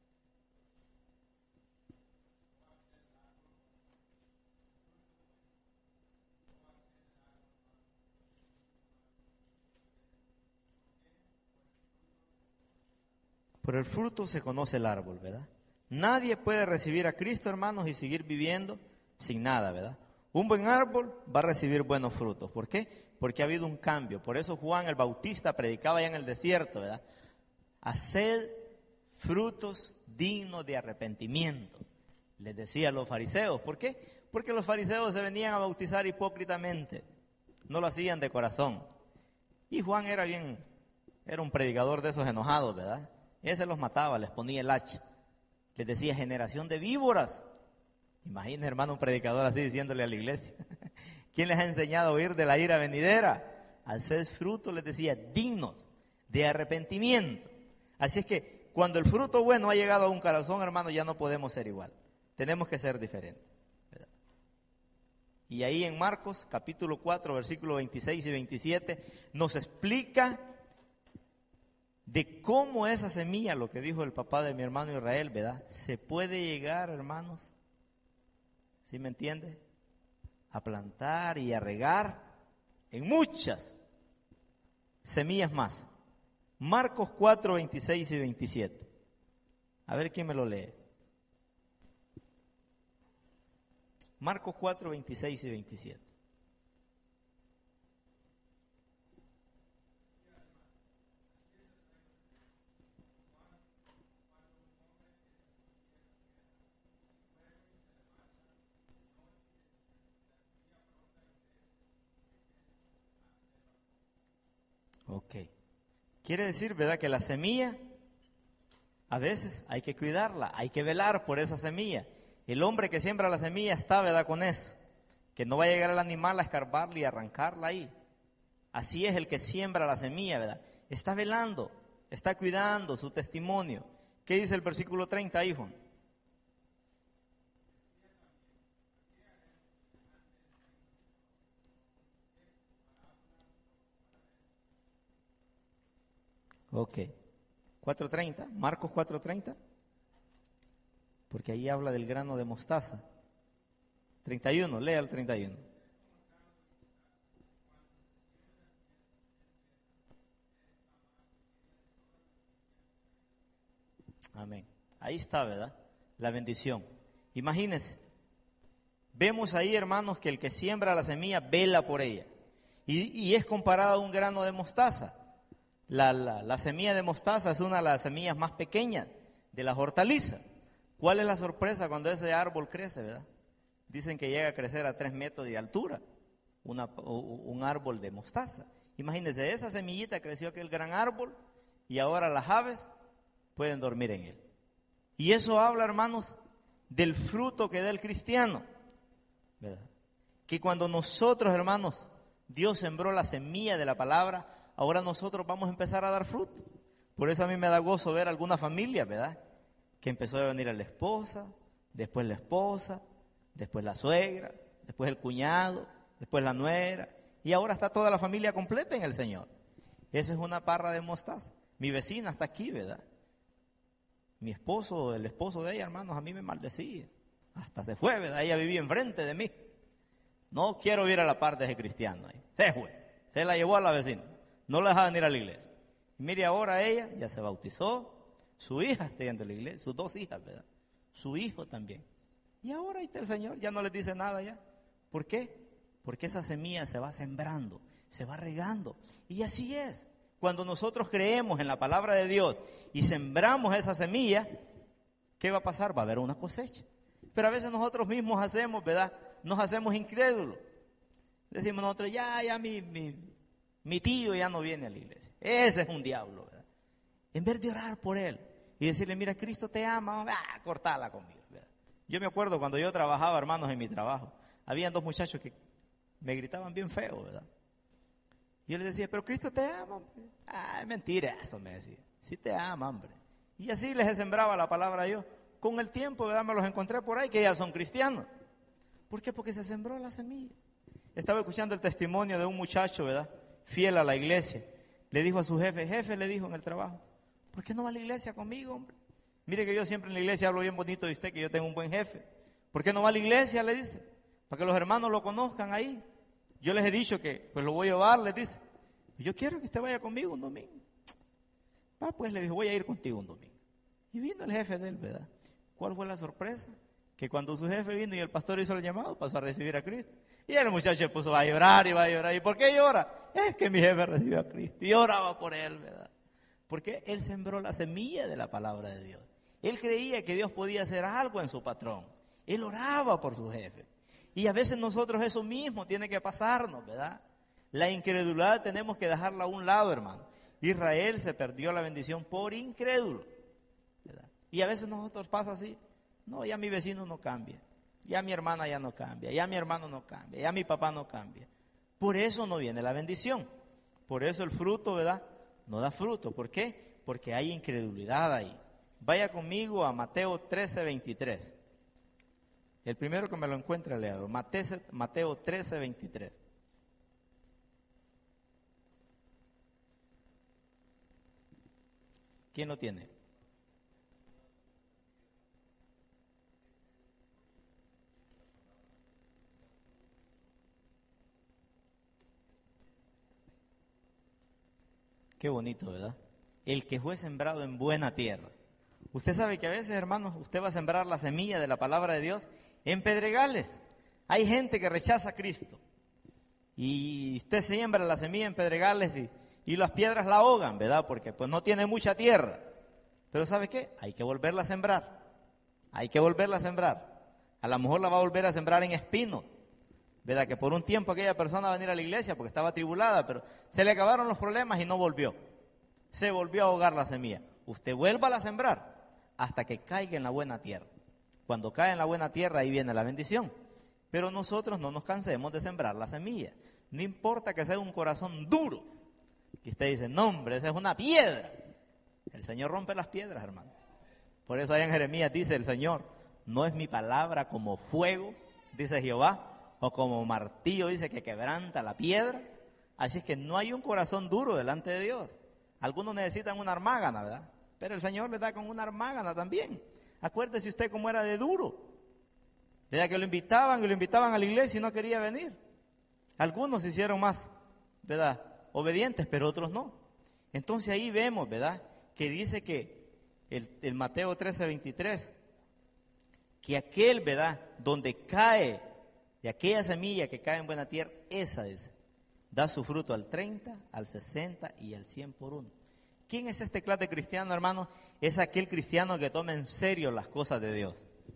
Por el fruto se conoce el árbol, ¿verdad? Nadie puede recibir a Cristo, hermanos, y seguir viviendo sin nada, ¿verdad? Un buen árbol va a recibir buenos frutos. ¿Por qué? Porque ha habido un cambio. Por eso Juan el Bautista predicaba allá en el desierto, ¿verdad? Haced frutos dignos de arrepentimiento, les decía a los fariseos. ¿Por qué? Porque los fariseos se venían a bautizar hipócritamente, no lo hacían de corazón. Y Juan era bien, era un predicador de esos enojados, ¿verdad? Ese los mataba, les ponía el hacha, les decía generación de víboras. Imagina, hermano, un predicador así diciéndole a la iglesia. ¿Quién les ha enseñado a huir de la ira venidera? Haced frutos, les decía, dignos de arrepentimiento. Así es que cuando el fruto bueno ha llegado a un corazón, hermano, ya no podemos ser igual. Tenemos que ser diferentes, ¿verdad? Y ahí en Marcos, capítulo cuatro, versículos veintiséis y veintisiete, nos explica de cómo esa semilla, lo que dijo el papá de mi hermano Israel, ¿verdad? Se puede llegar, hermanos, ¿sí me entiende? A plantar y a regar en muchas semillas más. Marcos cuatro, veintiséis y veintisiete. A ver quién me lo lee. Marcos cuatro, veintiséis y veintisiete. Ok. Quiere decir, ¿verdad?, que la semilla, a veces hay que cuidarla, hay que velar por esa semilla. El hombre que siembra la semilla está, ¿verdad?, con eso, que no va a llegar el animal a escarbarla y arrancarla ahí. Así es el que siembra la semilla, ¿verdad? Está velando, está cuidando su testimonio. ¿Qué dice el versículo treinta, hijo? Ok. cuatro treinta, Marcos cuatro treinta. Porque ahí habla del grano de mostaza. treinta y uno, lea el treinta y uno. Amén. Ahí está, ¿verdad? La bendición. Imagínense. Vemos ahí, hermanos, que el que siembra la semilla vela por ella. Y, y es comparado a un grano de mostaza. La, la, la semilla de mostaza es una de las semillas más pequeñas de las hortalizas. ¿Cuál es la sorpresa cuando ese árbol crece, verdad? dicen que llega a crecer a tres metros de altura, una, un árbol de mostaza. Imagínense, de esa semillita creció aquel gran árbol y ahora las aves pueden dormir en él. Y eso habla, hermanos, del fruto que da el cristiano, ¿verdad? Que cuando nosotros, hermanos, Dios sembró la semilla de la palabra, ahora nosotros vamos a empezar a dar fruto. Por eso a mí me da gozo ver alguna familia, ¿verdad? Que empezó a venir la esposa, después la esposa, después la suegra, después el cuñado, después la nuera, y ahora está toda la familia completa en el Señor. Esa es una parra de mostaza. Mi vecina está aquí, ¿verdad? Mi esposo, el esposo de ella, hermanos, a mí me maldecía. Hasta se fue, ¿verdad? Ella vivía enfrente de mí. No quiero ir a la parte de ese cristiano ahí. Se fue. Se la llevó a la vecina. No la dejaba venir a la iglesia. Y mire, ahora ella ya se bautizó. Su hija está yendo a la iglesia. Sus dos hijas, ¿verdad? Su hijo también. Y ahora ahí está el Señor. Ya no les dice nada ya. ¿Por qué? Porque esa semilla se va sembrando, se va regando. Y así es. Cuando nosotros creemos en la palabra de Dios y sembramos esa semilla, ¿qué va a pasar? Va a haber una cosecha. Pero a veces nosotros mismos hacemos, ¿verdad? Nos hacemos incrédulos. Decimos nosotros, ya, ya mi, mi, mi tío ya no viene a la iglesia. Ese es un diablo, ¿verdad? En vez de orar por él y decirle, mira, Cristo te ama, ah, cortala conmigo, ¿verdad? Yo me acuerdo cuando yo trabajaba, hermanos, en mi trabajo, habían dos muchachos que me gritaban bien feo, ¿verdad? Y yo les decía, pero Cristo te ama, hombre. Ah, es mentira eso, me decía. Sí te ama, hombre. Y así les sembraba la palabra a Dios. Con el tiempo, ¿verdad? Me los encontré por ahí que ya son cristianos. ¿Por qué? Porque se sembró la semilla. Estaba escuchando el testimonio de un muchacho, ¿verdad? Fiel a la iglesia. Le dijo a su jefe, jefe, le dijo en el trabajo, ¿por qué no va a la iglesia conmigo, hombre? Mire que yo siempre en la iglesia hablo bien bonito de usted, que yo tengo un buen jefe. ¿Por qué no va a la iglesia? Le dice, para que los hermanos lo conozcan ahí. Yo les he dicho que, pues lo voy a llevar, les dice. Yo quiero que usted vaya conmigo un domingo. Ah, pues le dijo, voy a ir contigo un domingo. Y vino el jefe de él, ¿verdad? ¿Cuál fue la sorpresa? Que cuando su jefe vino y el pastor hizo el llamado, pasó a recibir a Cristo. Y el muchacho se puso a llorar y va a llorar. ¿Y por qué llora? Es que mi jefe recibió a Cristo. Y oraba por él, ¿verdad? Porque él sembró la semilla de la palabra de Dios. Él creía que Dios podía hacer algo en su patrón. Él oraba por su jefe. Y a veces nosotros eso mismo tiene que pasarnos, ¿verdad? La incredulidad tenemos que dejarla a un lado, hermano. Israel se perdió la bendición por incrédulo, ¿verdad? Y a veces nosotros pasa así. No, ya mi vecino no cambia. Ya mi hermana ya no cambia. Ya mi hermano no cambia. Ya mi papá no cambia. Por eso no viene la bendición. Por eso el fruto, ¿verdad? No da fruto. ¿Por qué? Porque hay incredulidad ahí. Vaya conmigo a Mateo trece, veintitrés. El primero que me lo encuentre, léalo. Mateo trece, veintitrés. ¿Quién lo tiene? Qué bonito, ¿verdad? El que fue sembrado en buena tierra. Usted sabe que a veces, hermanos, usted va a sembrar la semilla de la palabra de Dios en pedregales. Hay gente que rechaza a Cristo. Y usted siembra la semilla en pedregales y, y las piedras la ahogan, ¿verdad? Porque pues no tiene mucha tierra. Pero ¿sabe qué? Hay que volverla a sembrar. Hay que volverla a sembrar. A lo mejor la va a volver a sembrar en espino, ¿verdad? Que por un tiempo aquella persona va a venir a la iglesia porque estaba atribulada, pero se le acabaron los problemas y no volvió. Se volvió a ahogar la semilla. Usted vuelva a sembrar hasta que caiga en la buena tierra. Cuando cae en la buena tierra, ahí viene la bendición. Pero nosotros no nos cansemos de sembrar la semilla. No importa que sea un corazón duro. Que usted dice, no hombre, esa es una piedra. El Señor rompe las piedras, hermano. Por eso allá en Jeremías dice el Señor, no es mi palabra como fuego, dice Jehová, o como martillo, dice que quebranta la piedra. Así es que no hay un corazón duro delante de Dios. Algunos necesitan una armágana, ¿verdad? Pero el Señor le da con una armágana también. Acuérdese usted cómo era de duro. Desde que lo invitaban y lo invitaban a la iglesia y no quería venir. Algunos se hicieron más, ¿verdad? Obedientes, pero otros no. Entonces ahí vemos, ¿verdad? Que dice que el, el Mateo trece, veintitrés, que aquel, ¿verdad? Donde cae, de aquella semilla que cae en buena tierra, esa dice, da su fruto al treinta, al sesenta y al cien por uno. ¿Quién es este clase de cristiano, hermano? Es aquel cristiano que toma en serio las cosas de Dios.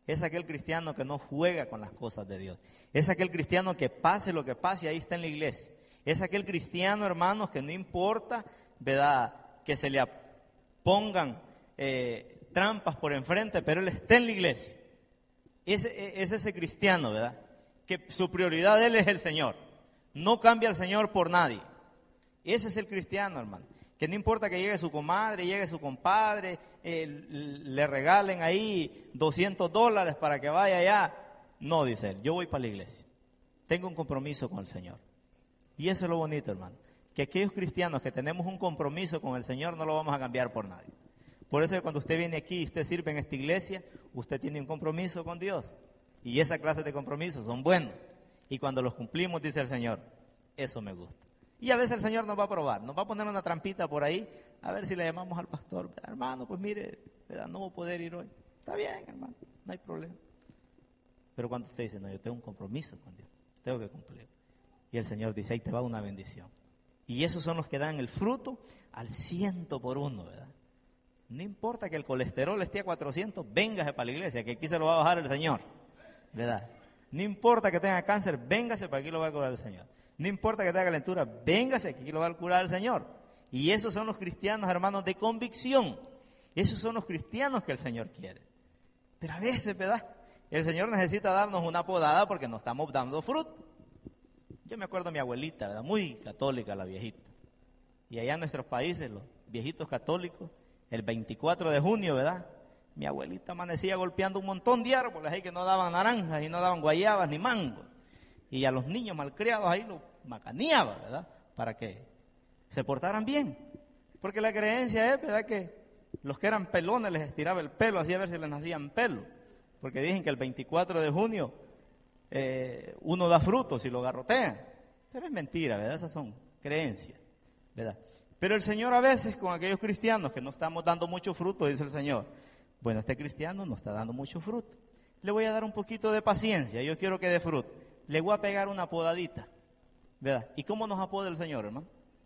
es aquel cristiano que no juega con las cosas de Dios. Es aquel cristiano que pase lo que pase, ahí está en la iglesia. Es aquel cristiano, hermanos, que no importa, ¿verdad?, que se le pongan eh, trampas por enfrente, pero él está en la iglesia. Es, es ese cristiano, ¿verdad?, que su prioridad de él es el Señor. No cambia al Señor por nadie. Ese es el cristiano, hermano. Que no importa que llegue su comadre, llegue su compadre, eh, le regalen ahí doscientos dólares para que vaya allá. No, dice él, yo voy para la iglesia. Tengo un compromiso con el Señor. Y eso es lo bonito, hermano. Que aquellos cristianos que tenemos un compromiso con el Señor no lo vamos a cambiar por nadie. Por eso que cuando usted viene aquí y usted sirve en esta iglesia, usted tiene un compromiso con Dios. Y esa clase de compromisos son buenos. Y cuando los cumplimos, dice el Señor, eso me gusta. Y a veces el Señor nos va a probar, nos va a poner una trampita por ahí, a ver si le llamamos al pastor. Hermano, pues mire, ¿verdad?, no voy a poder ir hoy. Está bien, hermano, no hay problema. Pero cuando usted dice, no, yo tengo un compromiso con Dios, tengo que cumplir. Y el Señor dice, ahí te va una bendición. Y esos son los que dan el fruto al ciento por uno, ¿verdad? No importa que el colesterol esté a cuatrocientos, véngase para la iglesia, que aquí se lo va a bajar el Señor, ¿verdad? No importa que tenga cáncer, véngase, para aquí lo va a curar el Señor. No importa que tenga calentura, véngase, que aquí lo va a curar el Señor. Y esos son los cristianos, hermanos, de convicción. Esos son los cristianos que el Señor quiere. Pero a veces, ¿verdad?, el Señor necesita darnos una podada porque no estamos dando fruto. Yo me acuerdo de mi abuelita, ¿verdad?, muy católica la viejita. Y allá en nuestros países, los viejitos católicos, el veinticuatro de junio, ¿verdad?, mi abuelita amanecía golpeando un montón de árboles ahí que no daban naranjas y no daban guayabas ni mangos. Y a los niños malcriados ahí los macaneaba, ¿verdad?, para que se portaran bien. Porque la creencia es, ¿verdad?, que los que eran pelones les estiraba el pelo, así a ver si les nacían pelo. Porque dicen que el veinticuatro de junio eh, uno da frutos si lo garrotean. Pero es mentira, ¿verdad? Esas son creencias, ¿verdad? Pero el Señor a veces con aquellos cristianos que no estamos dando mucho fruto, dice el Señor, bueno, este cristiano no está dando mucho fruto. Le voy a dar un poquito de paciencia, yo quiero que dé fruto. Le voy a pegar una podadita, ¿verdad? ¿Y cómo nos apoda el Señor, hermano?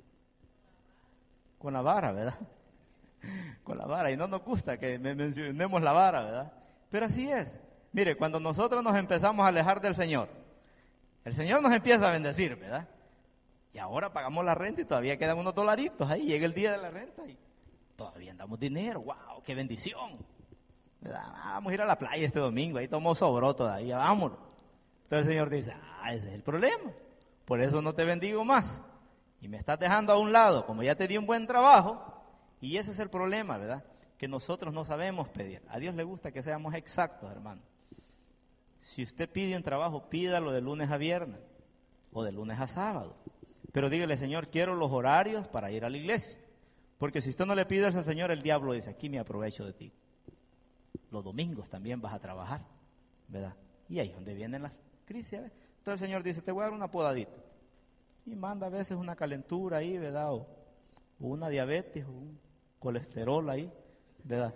Con la vara, ¿verdad? Con la vara. Y no nos gusta que mencionemos la vara, ¿verdad? Pero así es. Mire, cuando nosotros nos empezamos a alejar del Señor, el Señor nos empieza a bendecir, ¿verdad? Y ahora pagamos la renta y todavía quedan unos dolaritos ahí. Llega el día de la renta y todavía damos dinero. ¡Wow! ¡Qué bendición! ¿Verdad? Vamos a ir a la playa este domingo. Ahí tomó sobró todavía. Vámonos. Entonces el Señor dice, ah, ese es el problema. Por eso no te bendigo más. Y me estás dejando a un lado, como ya te di un buen trabajo. Y ese es el problema, ¿verdad? Que nosotros no sabemos pedir. A Dios le gusta que seamos exactos, hermano. Si usted pide un trabajo, pídalo de lunes a viernes o de lunes a sábado. Pero dígale, Señor, quiero los horarios para ir a la iglesia. Porque si usted no le pide al Señor, el diablo dice, aquí me aprovecho de ti. Los domingos también vas a trabajar, ¿verdad? Y ahí es donde vienen las crisis. ¿Ves? Entonces el Señor dice, te voy a dar una podadita. Y manda a veces una calentura ahí, ¿verdad? O, o una diabetes, o un colesterol ahí, ¿verdad?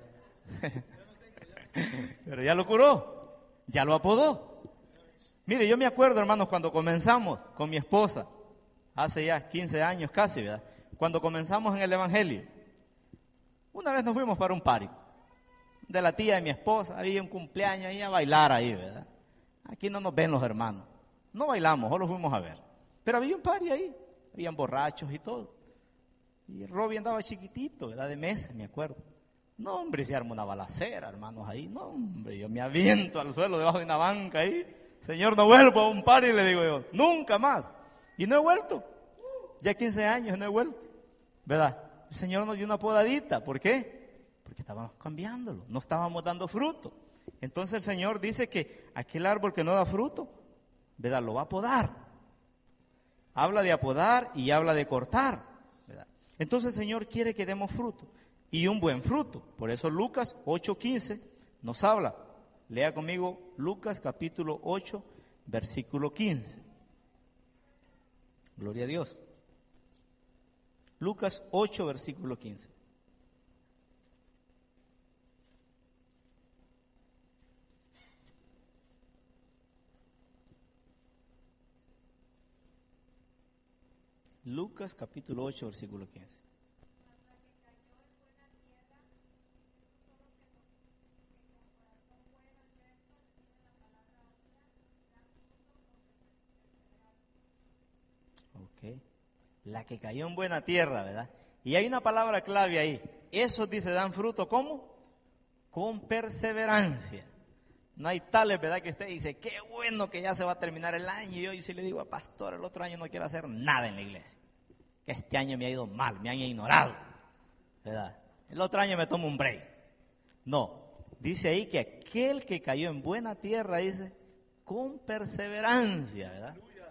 Pero ya lo curó, ya lo apodó. Mire, yo me acuerdo, hermanos, cuando comenzamos con mi esposa, hace ya quince años casi, ¿verdad? Cuando comenzamos en el Evangelio, una vez nos fuimos para un party de la tía de mi esposa, había un cumpleaños ahí a bailar ahí, ¿verdad? Aquí no nos ven los hermanos, no bailamos, solo fuimos a ver. Pero había un party ahí, habían borrachos y todo. Y Robbie andaba chiquitito, ¿verdad? De meses, me acuerdo. No, hombre, se arma una balacera, hermanos, ahí. No, hombre, yo me aviento al suelo debajo de una banca ahí. Señor, no vuelvo a un party, le digo yo, nunca más. Y no he vuelto. Ya quince años no he vuelto, ¿verdad? El Señor nos dio una podadita. ¿Por qué? Porque estábamos cambiándolo, no estábamos dando fruto. Entonces el Señor dice que aquel árbol que no da fruto, ¿verdad?, lo va a podar. Habla de apodar y habla de cortar, ¿verdad? Entonces el Señor quiere que demos fruto, y un buen fruto. Por eso Lucas ocho quince nos habla. Lea conmigo Lucas capítulo ocho, versículo quince. Gloria a Dios. Lucas ocho, versículo quince. Lucas capítulo ocho, versículo quince. ¿Okay? La que cayó en buena tierra, ¿verdad? Y hay una palabra clave ahí. Esos, dice, dan fruto, ¿cómo? Con perseverancia. No hay tales, ¿verdad? Que usted dice, qué bueno que ya se va a terminar el año. Y yo y si le digo a pastor, el otro año no quiero hacer nada en la iglesia. Que este año me ha ido mal, me han ignorado, ¿verdad? El otro año me tomo un break. No, dice ahí que aquel que cayó en buena tierra, dice, con perseverancia, ¿verdad?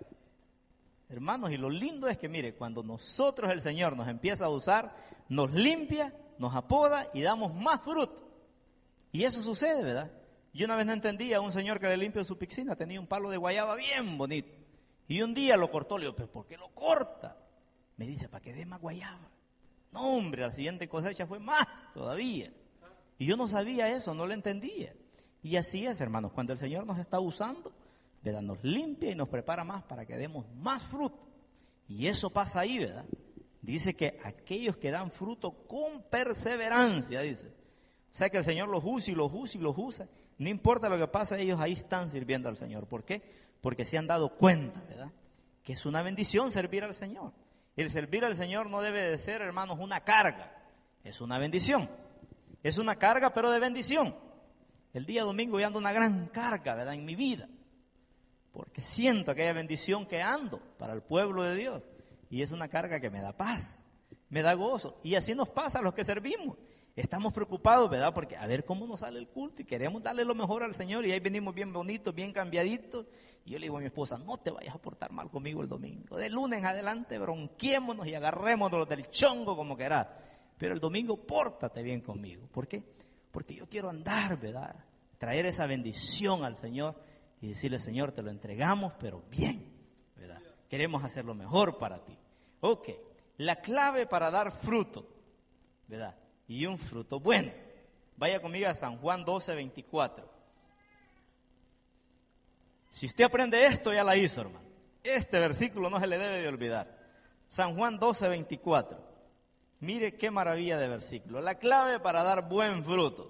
Hermanos, y lo lindo es que, mire, cuando nosotros, el Señor, nos empieza a usar, nos limpia, nos apoda y damos más fruto. Y eso sucede, ¿verdad? Yo una vez no entendía a un señor que le limpia su piscina, tenía un palo de guayaba bien bonito. Y un día lo cortó, le digo, ¿pero por qué lo corta? Me dice, para que dé más guayaba. No, hombre, la siguiente cosecha fue más todavía. Y yo no sabía eso, no lo entendía. Y así es, hermanos, cuando el Señor nos está usando, ¿verdad? Nos limpia y nos prepara más para que demos más fruto. Y eso pasa ahí, ¿verdad? Dice que aquellos que dan fruto con perseverancia, dice. O sea que el Señor los usa y los usa y los usa. No importa lo que pasa, ellos ahí están sirviendo al Señor. ¿Por qué? Porque se han dado cuenta, ¿verdad? Que es una bendición servir al Señor. El servir al Señor no debe de ser, hermanos, una carga. Es una bendición. Es una carga, pero de bendición. El día domingo yo ando una gran carga, ¿verdad? En mi vida. Porque siento aquella bendición que ando para el pueblo de Dios. Y es una carga que me da paz, me da gozo. Y así nos pasa a los que servimos. Estamos preocupados, ¿verdad? Porque a ver cómo nos sale el culto y queremos darle lo mejor al Señor. Y ahí venimos bien bonitos, bien cambiaditos. Y yo le digo a mi esposa, no te vayas a portar mal conmigo el domingo. De lunes en adelante bronquiémonos y agarrémonos del chongo como querás. Pero el domingo pórtate bien conmigo. ¿Por qué? Porque yo quiero andar, ¿verdad? Traer esa bendición al Señor y decirle, Señor, te lo entregamos, pero bien, ¿verdad? Queremos hacer lo mejor para ti. Ok, la clave para dar fruto, ¿verdad? Y un fruto bueno. Vaya conmigo a San Juan doce, veinticuatro. Si usted aprende esto, ya la hizo, hermano. Este versículo no se le debe de olvidar. San Juan doce, veinticuatro. Mire qué maravilla de versículo. La clave para dar buen fruto.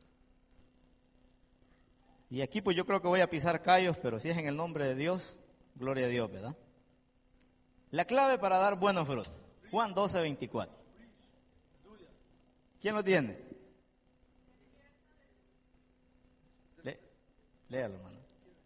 Y aquí pues yo creo que voy a pisar callos, pero si es en el nombre de Dios, gloria a Dios, ¿verdad? La clave para dar buenos frutos. Juan doce, veinticuatro. ¿Quién lo tiene? Lé, léalo, hermano.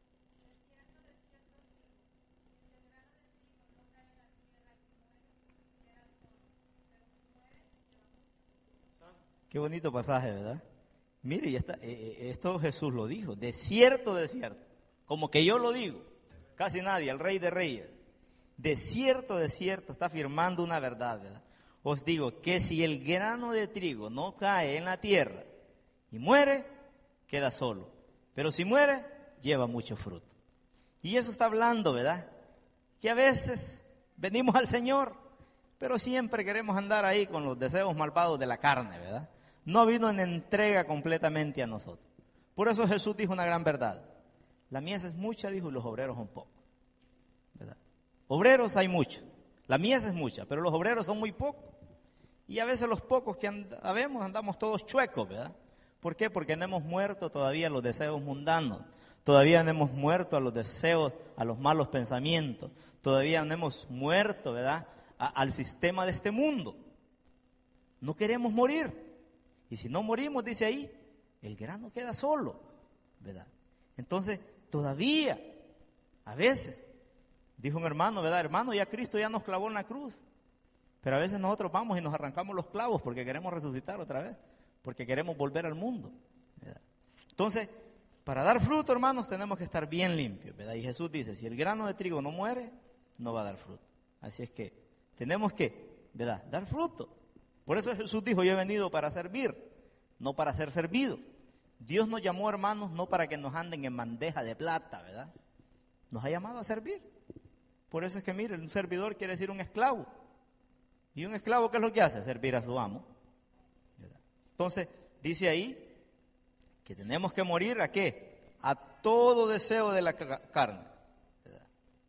Qué bonito pasaje, ¿verdad? Mire, y esta, eh, esto Jesús lo dijo, de cierto, de cierto, como que yo lo digo, casi nadie, el Rey de Reyes, de cierto, de cierto, está afirmando una verdad, ¿verdad? Os digo que si el grano de trigo no cae en la tierra y muere, queda solo, pero si muere, lleva mucho fruto. Y eso está hablando, ¿verdad? Que a veces venimos al Señor, pero siempre queremos andar ahí con los deseos malvados de la carne, ¿verdad? No vino en entrega completamente a nosotros. Por eso Jesús dijo una gran verdad. La mies es mucha, dijo, y los obreros son pocos, ¿verdad? Obreros hay muchos, la mies es mucha, pero los obreros son muy pocos. Y a veces los pocos que andamos, andamos todos chuecos, ¿verdad? ¿Por qué? Porque no hemos muerto todavía a los deseos mundanos. Todavía no hemos muerto a los deseos, a los malos pensamientos. Todavía no hemos muerto, ¿verdad? A, al sistema de este mundo. No queremos morir. Y si no morimos, dice ahí, el grano queda solo, ¿verdad? Entonces, todavía, a veces, dijo un hermano, ¿verdad? Hermano, ya Cristo ya nos clavó en la cruz. Pero a veces nosotros vamos y nos arrancamos los clavos porque queremos resucitar otra vez, porque queremos volver al mundo, ¿verdad? Entonces, para dar fruto, hermanos, tenemos que estar bien limpios, ¿verdad? Y Jesús dice, si el grano de trigo no muere, no va a dar fruto. Así es que tenemos que, ¿verdad?, dar fruto. Por eso Jesús dijo, yo he venido para servir, no para ser servido. Dios nos llamó, hermanos, no para que nos anden en bandeja de plata, ¿verdad? Nos ha llamado a servir. Por eso es que, mire, un servidor quiere decir un esclavo. ¿Y un esclavo qué es lo que hace? Servir a su amo, ¿verdad? Entonces, dice ahí que tenemos que morir ¿a qué? A todo deseo de la carne, ¿verdad?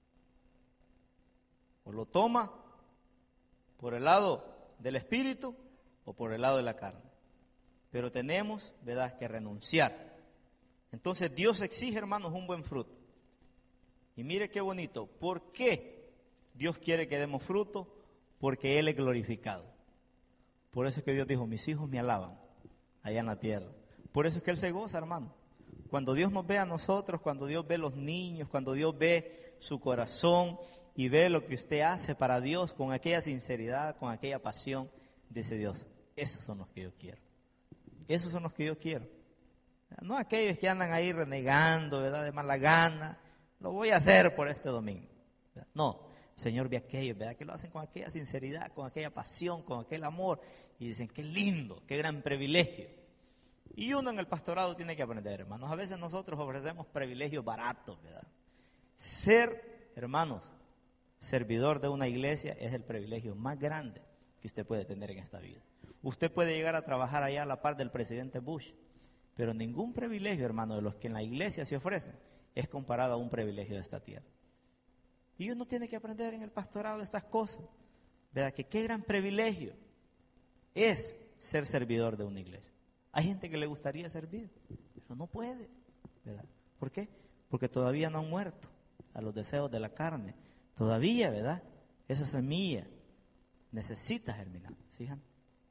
O lo toma por el lado del espíritu o por el lado de la carne. Pero tenemos, ¿verdad?, que renunciar. Entonces Dios exige, hermanos, un buen fruto. Y mire qué bonito. ¿Por qué? Dios quiere que demos fruto porque Él es glorificado. Por eso es que Dios dijo, mis hijos me alaban allá en la tierra. Por eso es que Él se goza, hermano. Cuando Dios nos ve a nosotros, cuando Dios ve los niños, cuando Dios ve su corazón y ve lo que usted hace para Dios con aquella sinceridad, con aquella pasión, dice Dios, esos son los que yo quiero. Esos son los que yo quiero. No aquellos que andan ahí renegando, ¿verdad? De mala gana. Lo voy a hacer por este domingo. ¿Verdad? No, el Señor ve a aquellos, ¿verdad? Que lo hacen con aquella sinceridad, con aquella pasión, con aquel amor. Y dicen, qué lindo, qué gran privilegio. Y uno en el pastorado tiene que aprender, hermanos. A veces nosotros ofrecemos privilegios baratos, ¿verdad? Ser, hermanos, servidor de una iglesia es el privilegio más grande que usted puede tener en esta vida. Usted puede llegar a trabajar allá a la par del presidente Bush, pero ningún privilegio, hermano, de los que en la iglesia se ofrecen es comparado a un privilegio de esta tierra. Y uno tiene que aprender en el pastorado de estas cosas, ¿verdad? Que qué gran privilegio es ser servidor de una iglesia. Hay gente que le gustaría servir, pero no puede, ¿verdad? ¿Por qué? Porque todavía no han muerto a los deseos de la carne. Todavía, ¿verdad? Esa semilla necesita germinar. ¿Sí, Ana?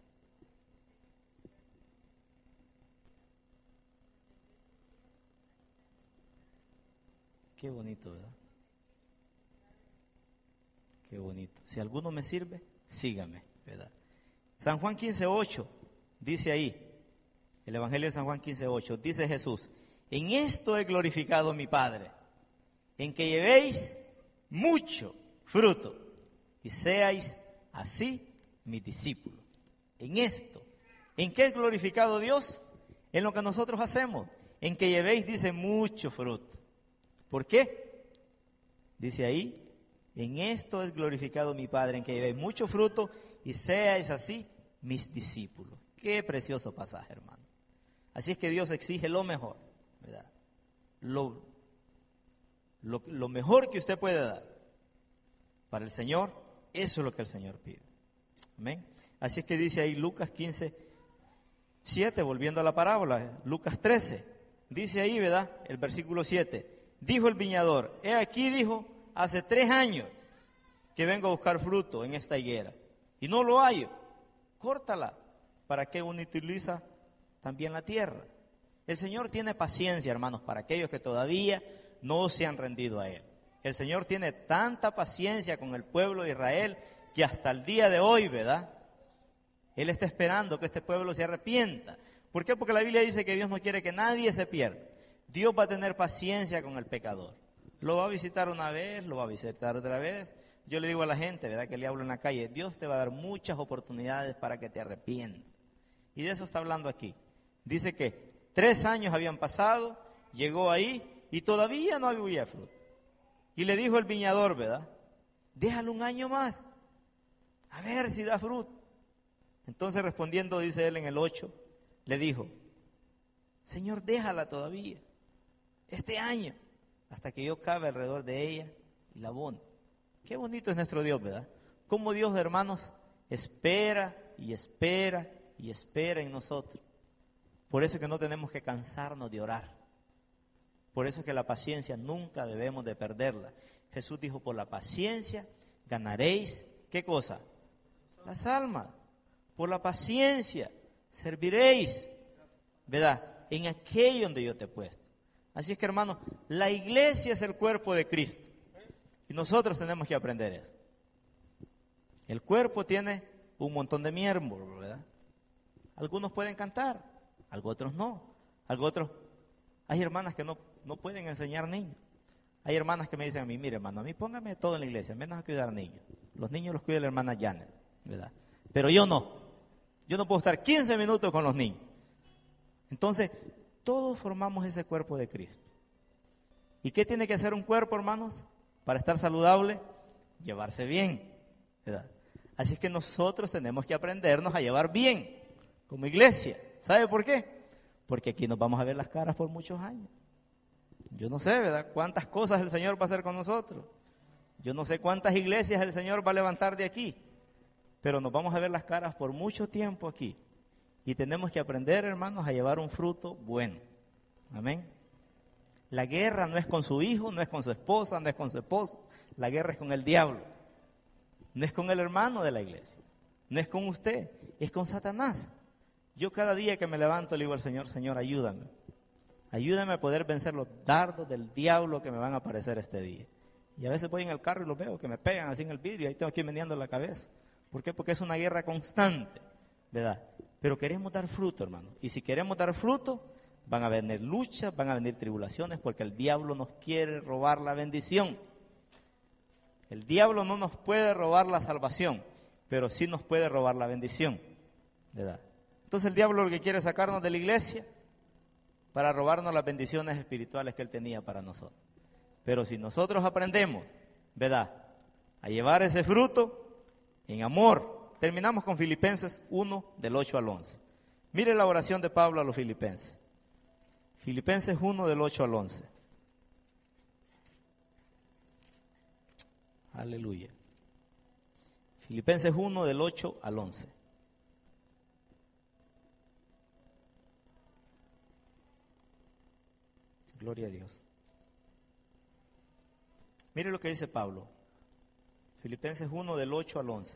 Qué bonito, ¿verdad? Qué bonito. Si alguno me sirve, sígame, ¿verdad? San Juan quince ocho dice ahí, el Evangelio de San Juan quince ocho, dice Jesús, en esto he glorificado a mi Padre, en que llevéis mucho fruto y seáis así mis discípulos. En esto, ¿en qué es glorificado Dios? En lo que nosotros hacemos, en que llevéis, dice, mucho fruto. ¿Por qué? Dice ahí, en esto es glorificado mi Padre, en que llevéis mucho fruto y seáis así mis discípulos. Qué precioso pasaje, hermano. Así es que Dios exige lo mejor, ¿verdad? Lo, lo, lo mejor que usted puede dar para el Señor, eso es lo que el Señor pide. Amén. Así es que dice ahí Lucas quince, siete, volviendo a la parábola, Lucas trece, dice ahí, ¿verdad? El versículo siete. Dijo el viñador, he aquí, dijo, hace tres años que vengo a buscar fruto en esta higuera y no lo hallo. Córtala. ¿Para qué uno utiliza también la tierra? El Señor tiene paciencia, hermanos, para aquellos que todavía no se han rendido a Él. El Señor tiene tanta paciencia con el pueblo de Israel que hasta el día de hoy, ¿verdad? Él está esperando que este pueblo se arrepienta. ¿Por qué? Porque la Biblia dice que Dios no quiere que nadie se pierda. Dios va a tener paciencia con el pecador. Lo va a visitar una vez, lo va a visitar otra vez. Yo le digo a la gente, ¿verdad?, que le hablo en la calle, Dios te va a dar muchas oportunidades para que te arrepientas. Y de eso está hablando aquí. Dice que tres años habían pasado, llegó ahí y todavía no había fruto. Y le dijo el viñador, ¿verdad?, déjalo un año más, a ver si da fruto. Entonces respondiendo, dice él en el ocho, le dijo, Señor, déjala todavía, este año, hasta que yo cabe alrededor de ella y la abone. Qué bonito es nuestro Dios, ¿verdad? Cómo Dios, hermanos, espera y espera y espera en nosotros. Por eso es que no tenemos que cansarnos de orar. Por eso es que la paciencia nunca debemos de perderla. Jesús dijo, por la paciencia ganaréis, ¿qué cosa? Las almas. Por la paciencia serviréis, ¿verdad?, en aquello donde yo te he puesto. Así es que, hermanos, la iglesia es el cuerpo de Cristo. Y nosotros tenemos que aprender eso. El cuerpo tiene un montón de miembros, ¿verdad? Algunos pueden cantar, algunos otros no. Algunos otros, hay hermanas que no, no pueden enseñar niños. Hay hermanas que me dicen a mí, mire, hermano, a mí póngame todo en la iglesia, menos a cuidar niños. Los niños los cuida la hermana Janet, ¿verdad? Pero yo no. Yo no puedo estar quince minutos con los niños. Entonces, todos formamos ese cuerpo de Cristo. ¿Y qué tiene que hacer un cuerpo, hermanos, para estar saludable? Llevarse bien, ¿verdad? Así es que nosotros tenemos que aprendernos a llevar bien como iglesia. ¿Sabe por qué? Porque aquí nos vamos a ver las caras por muchos años. Yo no sé, ¿verdad?, cuántas cosas el Señor va a hacer con nosotros. Yo no sé cuántas iglesias el Señor va a levantar de aquí. Pero nos vamos a ver las caras por mucho tiempo aquí. Y tenemos que aprender, hermanos, a llevar un fruto bueno. Amén. La guerra no es con su hijo, no es con su esposa, no es con su esposo. La guerra es con el diablo. No es con el hermano de la iglesia, no es con usted, es con Satanás. Yo cada día que me levanto le digo al Señor, Señor, ayúdame. Ayúdame a poder vencer los dardos del diablo que me van a aparecer este día. Y a veces voy en el carro y los veo que me pegan así en el vidrio y ahí tengo que ir meneando la cabeza. ¿Por qué? Porque es una guerra constante, ¿verdad? Pero queremos dar fruto, hermano. Y si queremos dar fruto, van a venir luchas, van a venir tribulaciones, porque el diablo nos quiere robar la bendición. El diablo no nos puede robar la salvación, pero sí nos puede robar la bendición, ¿verdad? Entonces el diablo lo que quiere es sacarnos de la iglesia para robarnos las bendiciones espirituales que él tenía para nosotros. Pero si nosotros aprendemos, ¿verdad?, a llevar ese fruto en amor. Terminamos con Filipenses uno, del ocho al once. Mire la oración de Pablo a los filipenses. Filipenses uno, del ocho al once. Aleluya. Filipenses uno, del ocho al once. Gloria a Dios. Mire lo que dice Pablo. Filipenses uno, del ocho al once.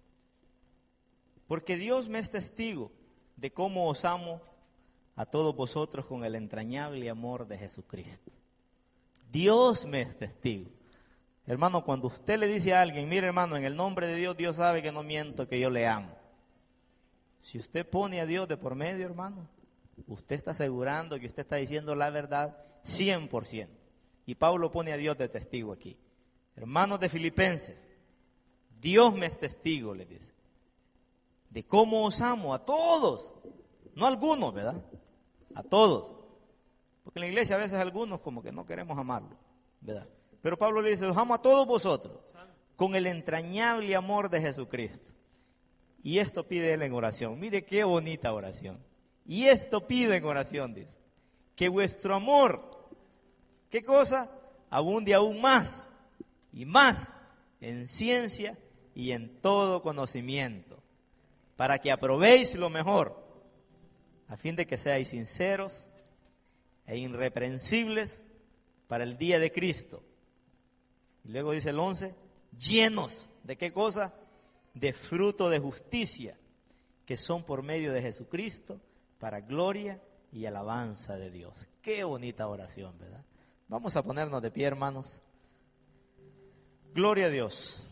Porque Dios me es testigo de cómo os amo a todos vosotros con el entrañable amor de Jesucristo. Dios me es testigo. Hermano, cuando usted le dice a alguien, mire hermano, en el nombre de Dios, Dios sabe que no miento, que yo le amo. Si usted pone a Dios de por medio, hermano, usted está asegurando que usted está diciendo la verdad cien por ciento. Y Pablo pone a Dios de testigo aquí. Hermanos de Filipenses, Dios me es testigo, le dice, de cómo os amo a todos, no a algunos, ¿verdad? A todos. Porque en la iglesia a veces algunos como que no queremos amarlo, ¿verdad? Pero Pablo le dice, os amo a todos vosotros con el entrañable amor de Jesucristo. Y esto pide él en oración. Mire qué bonita oración. Y esto pide en oración, dice, que vuestro amor, ¿qué cosa? Abunde aún más y más en ciencia y en todo conocimiento, para que aprobéis lo mejor, a fin de que seáis sinceros e irreprensibles para el día de Cristo. Y luego dice el once, llenos de qué cosa? De fruto de justicia, que son por medio de Jesucristo, para gloria y alabanza de Dios. Qué bonita oración, ¿verdad? Vamos a ponernos de pie, hermanos. Gloria a Dios.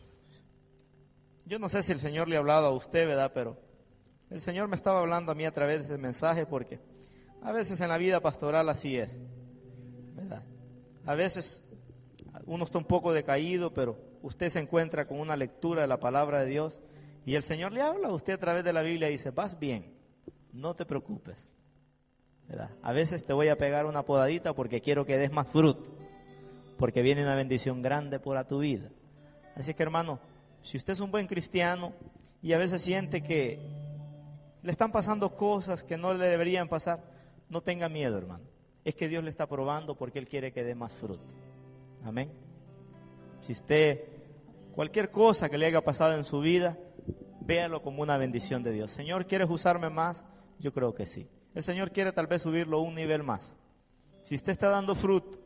Yo no sé si el Señor le ha hablado a usted, ¿verdad? Pero el Señor me estaba hablando a mí a través de ese mensaje, porque a veces en la vida pastoral así es, ¿verdad? A veces uno está un poco decaído, pero usted se encuentra con una lectura de la palabra de Dios y el Señor le habla a usted a través de la Biblia y dice, vas bien, no te preocupes, ¿verdad? A veces te voy a pegar una podadita porque quiero que des más fruto, porque viene una bendición grande para tu vida. Así que, hermano, si usted es un buen cristiano y a veces siente que le están pasando cosas que no le deberían pasar, no tenga miedo, hermano. Es que Dios le está probando porque Él quiere que dé más fruto. Amén. Si usted, cualquier cosa que le haya pasado en su vida, véalo como una bendición de Dios. Señor, ¿quieres usarme más? Yo creo que sí. El Señor quiere tal vez subirlo un nivel más. Si usted está dando fruto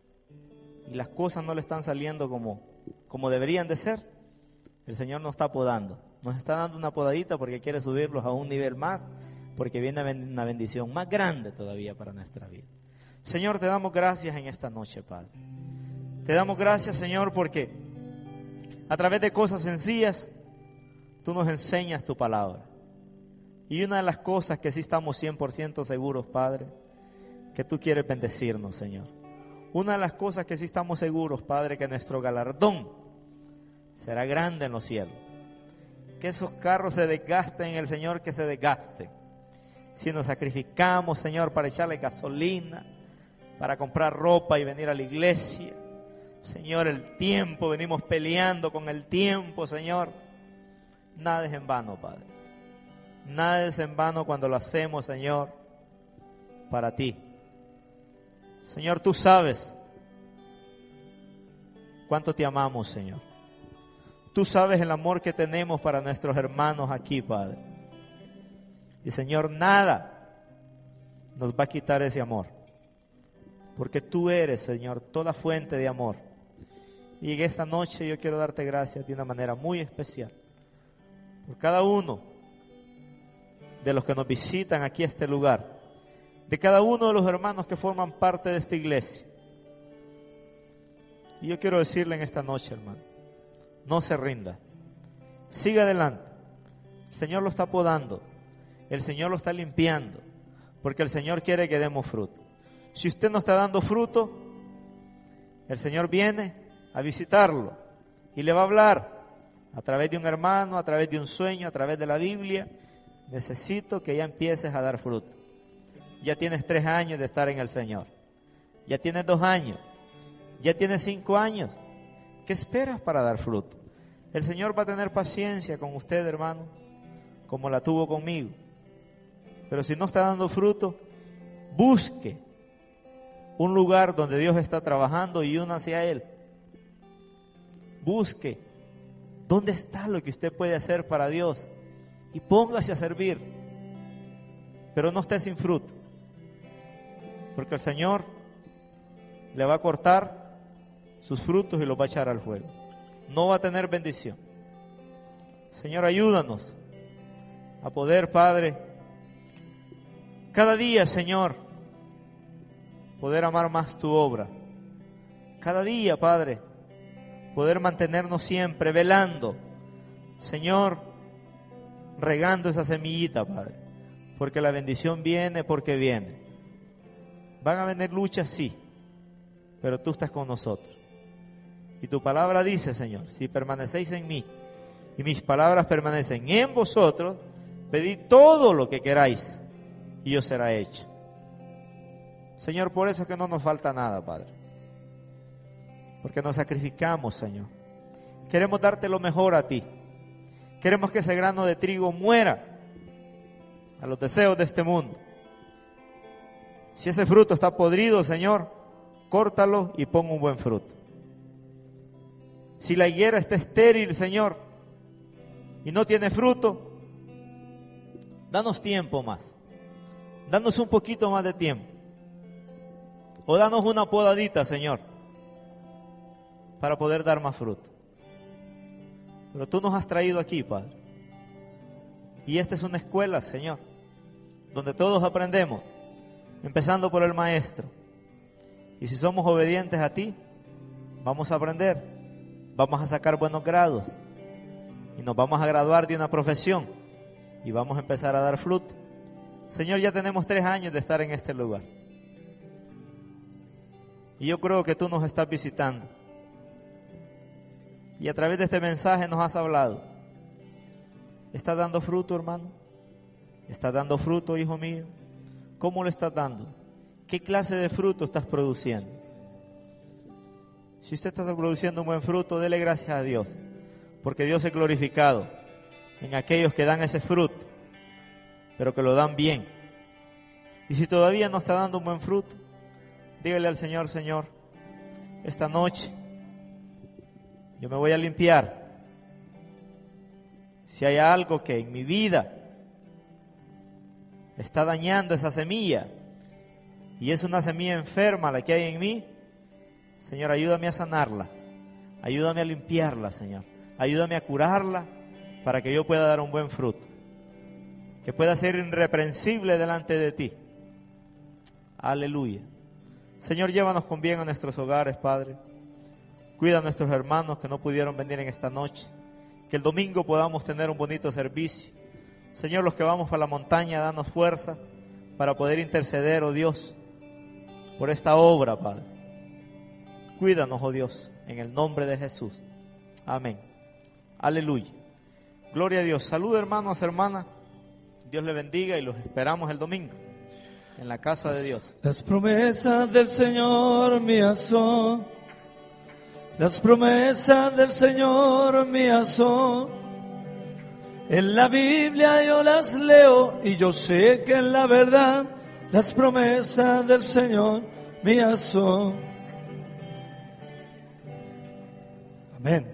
y las cosas no le están saliendo como, como deberían de ser, el Señor nos está podando. Nos está dando una podadita porque quiere subirlos a un nivel más, porque viene una bendición más grande todavía para nuestra vida. Señor, te damos gracias en esta noche, Padre. Te damos gracias, Señor, porque a través de cosas sencillas, tú nos enseñas tu palabra. Y una de las cosas que sí estamos cien por ciento seguros, Padre, que tú quieres bendecirnos, Señor. Una de las cosas que sí estamos seguros, Padre, que nuestro galardón será grande en los cielos. Que esos carros se desgasten, el Señor, que se desgasten. Si nos sacrificamos, Señor, para echarle gasolina, para comprar ropa y venir a la iglesia, Señor, el tiempo, venimos peleando con el tiempo, Señor. Nada es en vano, Padre. Nada es en vano cuando lo hacemos, Señor, para ti. Señor, tú sabes cuánto te amamos, Señor. Tú sabes el amor que tenemos para nuestros hermanos aquí, Padre. Y, Señor, nada nos va a quitar ese amor. Porque tú eres, Señor, toda fuente de amor. Y en esta noche yo quiero darte gracias de una manera muy especial por cada uno de los que nos visitan aquí a este lugar, de cada uno de los hermanos que forman parte de esta iglesia. Y yo quiero decirle en esta noche, hermano, no se rinda, siga adelante. El Señor lo está podando, el Señor lo está limpiando, porque el Señor quiere que demos fruto. Si usted no está dando fruto, el Señor viene a visitarlo y le va a hablar a través de un hermano, a través de un sueño, a través de la Biblia. Necesito que ya empieces a dar fruto. Ya tienes tres años de estar en el Señor, ya tienes dos años, ya tienes cinco años. ¿Qué esperas para dar fruto? El Señor va a tener paciencia con usted, hermano, como la tuvo conmigo. Pero si no está dando fruto, busque un lugar donde Dios está trabajando y únase a Él. Busque dónde está lo que usted puede hacer para Dios y póngase a servir. Pero no esté sin fruto, porque el Señor le va a cortar sus frutos y los va a echar al fuego. No va a tener bendición. Señor, ayúdanos a poder, Padre, cada día, Señor, poder amar más tu obra. Cada día, Padre, poder mantenernos siempre velando, Señor, regando esa semillita, Padre, porque la bendición viene porque viene. Van a venir luchas, sí, pero tú estás con nosotros. Y tu palabra dice, Señor, si permanecéis en mí y mis palabras permanecen en vosotros, pedid todo lo que queráis y os será hecho. Señor, por eso es que no nos falta nada, Padre, porque nos sacrificamos, Señor. Queremos darte lo mejor a ti. Queremos que ese grano de trigo muera a los deseos de este mundo. Si ese fruto está podrido, Señor, córtalo y pon un buen fruto. Si la higuera está estéril, Señor, y no tiene fruto, danos tiempo más. Danos un poquito más de tiempo. O danos una podadita, Señor, para poder dar más fruto. Pero tú nos has traído aquí, Padre. Y esta es una escuela, Señor, donde todos aprendemos, empezando por el maestro. Y si somos obedientes a ti, vamos a aprender, vamos a sacar buenos grados y nos vamos a graduar de una profesión y vamos a empezar a dar fruto. Señor, ya tenemos tres años de estar en este lugar y yo creo que tú nos estás visitando y a través de este mensaje nos has hablado. ¿Estás dando fruto, hermano? ¿Estás dando fruto, hijo mío? ¿Cómo lo estás dando? ¿Qué clase de fruto estás produciendo? Si usted está produciendo un buen fruto, dele gracias a Dios, porque Dios es glorificado en aquellos que dan ese fruto, pero que lo dan bien. Y si todavía no está dando un buen fruto, dígale al Señor: Señor, esta noche yo me voy a limpiar. Si hay algo que en mi vida está dañando esa semilla, y es una semilla enferma la que hay en mí, Señor, ayúdame a sanarla, ayúdame a limpiarla, Señor, ayúdame a curarla para que yo pueda dar un buen fruto, que pueda ser irreprensible delante de ti. Aleluya. Señor, llévanos con bien a nuestros hogares, Padre. Cuida a nuestros hermanos que no pudieron venir en esta noche, que el domingo podamos tener un bonito servicio. Señor, los que vamos para la montaña, danos fuerza para poder interceder, oh Dios, por esta obra, Padre. Cuídanos, oh Dios, en el nombre de Jesús. Amén. Aleluya. Gloria a Dios. Salud, hermanos, hermanas. Dios le bendiga y los esperamos el domingo en la casa de Dios. Las promesas del Señor mías son, las promesas del Señor mías son. En la Biblia yo las leo y yo sé que en la verdad las promesas del Señor mías son. Amén.